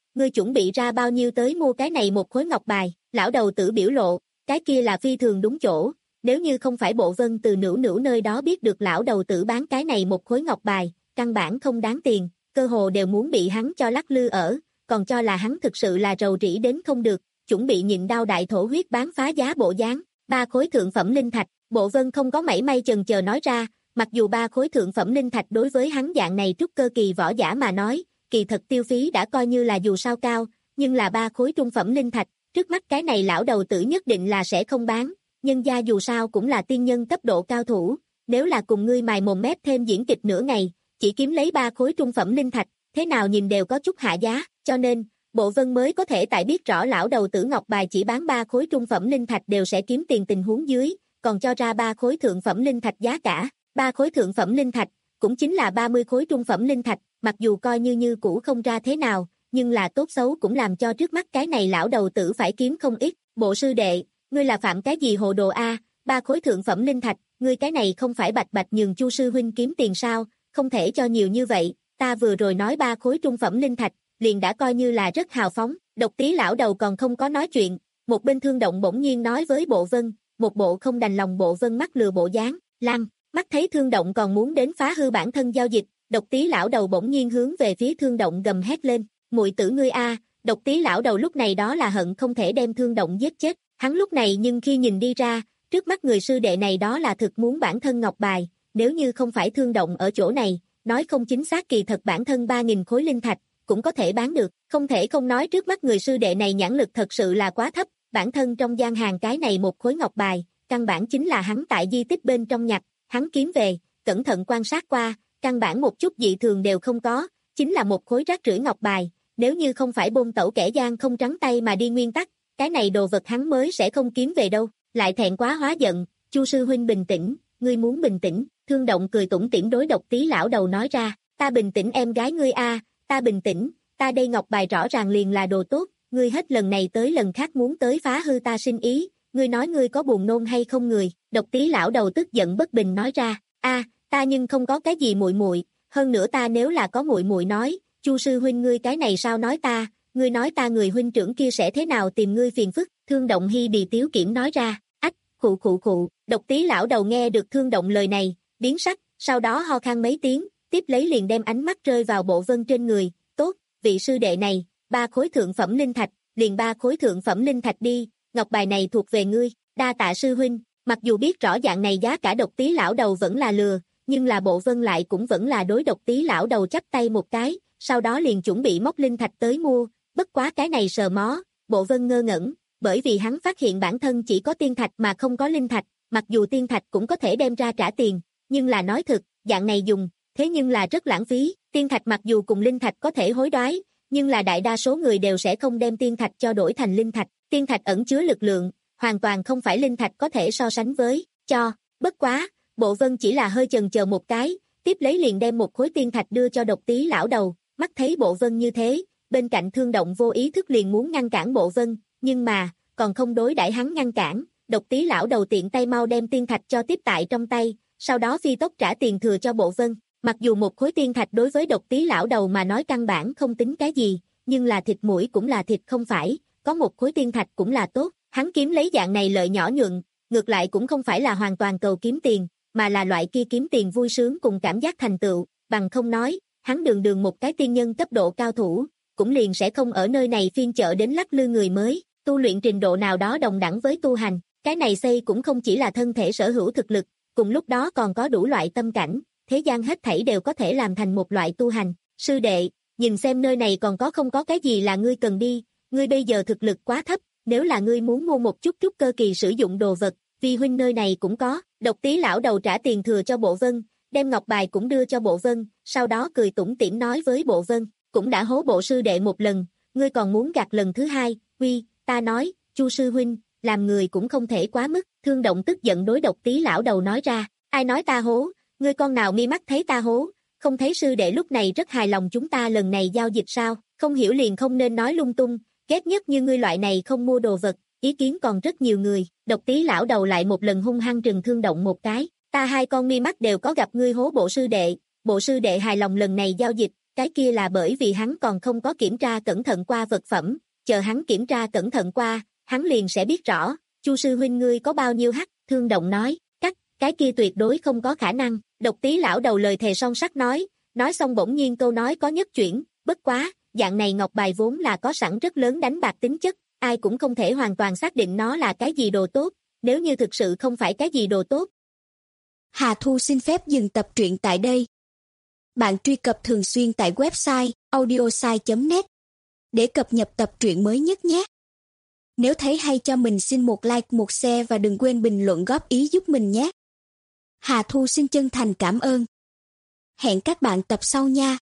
ngươi chuẩn bị ra bao nhiêu tới mua cái này một khối ngọc bài, lão đầu tử biểu lộ, cái kia là phi thường đúng chỗ, nếu như không phải Bộ Vân từ Nữu Nữu nơi đó biết được lão đầu tử bán cái này một khối ngọc bài, căn bản không đáng tiền, cơ hồ đều muốn bị hắn cho lắc lư ở, còn cho là hắn thực sự là rầu rĩ đến không được, chuẩn bị nhịn đau đại thổ huyết bán phá giá bộ dáng, ba khối thượng phẩm linh thạch, Bộ Vân không có mảy may chần chờ nói ra, mặc dù ba khối thượng phẩm linh thạch đối với hắn dạng này trúc cơ kỳ võ giả mà nói, kỳ thật tiêu phí đã coi như là dù sao cao, nhưng là ba khối trung phẩm linh thạch, trước mắt cái này lão đầu tử nhất định là sẽ không bán, nhân gia dù sao cũng là tiên nhân cấp độ cao thủ, nếu là cùng ngươi mài mồm mép thêm diễn kịch nửa ngày, chỉ kiếm lấy ba khối trung phẩm linh thạch, thế nào nhìn đều có chút hạ giá, cho nên, Bộ Vân mới có thể tại biết rõ lão đầu tử ngọc bài chỉ bán ba khối trung phẩm linh thạch đều sẽ kiếm tiền tình huống dưới, còn cho ra ba khối thượng phẩm linh thạch giá cả, ba khối thượng phẩm linh thạch, cũng chính là ba mươi khối trung phẩm linh thạch, mặc dù coi như như cũ không ra thế nào, nhưng là tốt xấu cũng làm cho trước mắt cái này lão đầu tử phải kiếm không ít, Bộ sư đệ, ngươi là phạm cái gì hồ đồ a, ba khối thượng phẩm linh thạch, ngươi cái này không phải bạch bạch nhường Chu sư huynh kiếm tiền sao, không thể cho nhiều như vậy, ta vừa rồi nói ba khối trung phẩm linh thạch, liền đã coi như là rất hào phóng, Độc Tí lão đầu còn không có nói chuyện, một bên Thương Động bỗng nhiên nói với Bộ Vân, một bộ không đành lòng Bộ Vân mắt lừa bộ dáng, lăng, mắt thấy Thương Động còn muốn đến phá hư bản thân giao dịch, Độc Tí lão đầu bỗng nhiên hướng về phía Thương Động gầm hét lên, muội tử ngươi a, Độc Tí lão đầu lúc này đó là hận không thể đem Thương Động giết chết, hắn lúc này nhưng khi nhìn đi ra, trước mắt người sư đệ này đó là thực muốn bản thân ngọc bài, nếu như không phải Thương Động ở chỗ này, nói không chính xác kỳ thật bản thân ba nghìn khối linh thạch, cũng có thể bán được, không thể không nói trước mắt người sư đệ này nhãn lực thật sự là quá thấp, bản thân trong gian hàng cái này một khối ngọc bài, căn bản chính là hắn tại di tích bên trong nhặt, hắn kiếm về, cẩn thận quan sát qua, căn bản một chút dị thường đều không có, chính là một khối rác rưởi ngọc bài, nếu như không phải bôn tẩu kẻ gian không trắng tay mà đi nguyên tắc, cái này đồ vật hắn mới sẽ không kiếm về đâu, lại thẹn quá hóa giận, Chu sư huynh bình tĩnh, ngươi muốn bình tĩnh, Thương Động cười tủm tỉm đối Độc Tí lão đầu nói ra, ta bình tĩnh em gái ngươi a, ta bình tĩnh, ta đây ngọc bài rõ ràng liền là đồ tốt, ngươi hết lần này tới lần khác muốn tới phá hư ta sinh ý, ngươi nói ngươi có buồn nôn hay không người, Độc Tí lão đầu tức giận bất bình nói ra, a, ta nhưng không có cái gì muội muội, hơn nữa ta nếu là có muội muội nói, Chu sư huynh ngươi cái này sao nói ta, ngươi nói ta người huynh trưởng kia sẽ thế nào tìm ngươi phiền phức, Thương Động hi bì tiếu kiểm nói ra, ách, khụ khụ khụ, Độc Tí lão đầu nghe được Thương Động lời này, biến sắc, sau đó ho khan mấy tiếng, tiếp lấy liền đem ánh mắt rơi vào Bộ Vân trên người, tốt, vị sư đệ này, ba khối thượng phẩm linh thạch, liền ba khối thượng phẩm linh thạch đi, ngọc bài này thuộc về ngươi, đa tạ sư huynh, mặc dù biết rõ dạng này giá cả Độc Tí lão đầu vẫn là lừa, nhưng là Bộ Vân lại cũng vẫn là đối Độc Tí lão đầu chắp tay một cái, sau đó liền chuẩn bị móc linh thạch tới mua, bất quá cái này sờ mó, Bộ Vân ngơ ngẩn, bởi vì hắn phát hiện bản thân chỉ có tiên thạch mà không có linh thạch, mặc dù tiên thạch cũng có thể đem ra trả tiền, nhưng là nói thực, dạng này dùng, thế nhưng là rất lãng phí, tiên thạch mặc dù cùng linh thạch có thể hối đoái, nhưng là đại đa số người đều sẽ không đem tiên thạch cho đổi thành linh thạch, tiên thạch ẩn chứa lực lượng, hoàn toàn không phải linh thạch có thể so sánh với, cho, bất quá, Bộ Vân chỉ là hơi chần chờ một cái, tiếp lấy liền đem một khối tiên thạch đưa cho Độc Tí lão đầu, mắt thấy Bộ Vân như thế, bên cạnh Thương Động vô ý thức liền muốn ngăn cản Bộ Vân, nhưng mà, còn không đối đãi hắn ngăn cản, Độc Tí lão đầu tiện tay mau đem tiên thạch cho tiếp tại trong tay, sau đó phi tốc trả tiền thừa cho Bộ Vân. Mặc dù một khối tiên thạch đối với Độc Tí lão đầu mà nói căn bản không tính cái gì, nhưng là thịt mũi cũng là thịt không phải, có một khối tiên thạch cũng là tốt, hắn kiếm lấy dạng này lợi nhỏ nhuận, ngược lại cũng không phải là hoàn toàn cầu kiếm tiền, mà là loại kia kiếm tiền vui sướng cùng cảm giác thành tựu, bằng không nói, hắn đường đường một cái tiên nhân cấp độ cao thủ, cũng liền sẽ không ở nơi này phiên chợ đến lắc lư người mới, tu luyện trình độ nào đó đồng đẳng với tu hành, cái này xây cũng không chỉ là thân thể sở hữu thực lực, cùng lúc đó còn có đủ loại tâm cảnh, thế gian hết thảy đều có thể làm thành một loại tu hành. Sư đệ, nhìn xem nơi này còn có không có cái gì là ngươi cần đi, ngươi bây giờ thực lực quá thấp, nếu là ngươi muốn mua một chút chút cơ kỳ sử dụng đồ vật, vi huynh nơi này cũng có. Độc Tí lão đầu trả tiền thừa cho Bộ Vân, đem ngọc bài cũng đưa cho Bộ Vân, sau đó cười tủm tỉm nói với Bộ Vân, cũng đã hố Bộ sư đệ một lần, ngươi còn muốn gạt lần thứ hai, uy, ta nói, Chu sư huynh, làm người cũng không thể quá mức. Thương Động tức giận đối Độc Tí lão đầu nói ra, ai nói ta hố, ngươi con nào mi mắt thấy ta hố, không thấy sư đệ lúc này rất hài lòng chúng ta lần này giao dịch sao, không hiểu liền không nên nói lung tung, ghét nhất như ngươi loại này không mua đồ vật, ý kiến còn rất nhiều người. Độc Tí lão đầu lại một lần hung hăng trừng Thương Động một cái, ta hai con mi mắt đều có gặp ngươi hố Bộ sư đệ, Bộ sư đệ hài lòng lần này giao dịch, cái kia là bởi vì hắn còn không có kiểm tra cẩn thận qua vật phẩm, chờ hắn kiểm tra cẩn thận qua, hắn liền sẽ biết rõ, Chu sư huynh ngươi có bao nhiêu hắc, Thương Động nói, cắt, cái kia tuyệt đối không có khả năng, Độc Tí lão đầu lời thề son sắt nói, nói xong bỗng nhiên câu nói có nhất chuyển, bất quá, dạng này ngọc bài vốn là có sẵn rất lớn đánh bạc tính chất, ai cũng không thể hoàn toàn xác định nó là cái gì đồ tốt, nếu như thực sự không phải cái gì đồ tốt. Hà Thu xin phép dừng tập truyện tại đây. Bạn truy cập thường xuyên tại website audiosai chấm net để cập nhật tập truyện mới nhất nhé. Nếu thấy hay cho mình xin một like, một share và đừng quên bình luận góp ý giúp mình nhé. Hà Thu xin chân thành cảm ơn. Hẹn các bạn tập sau nha.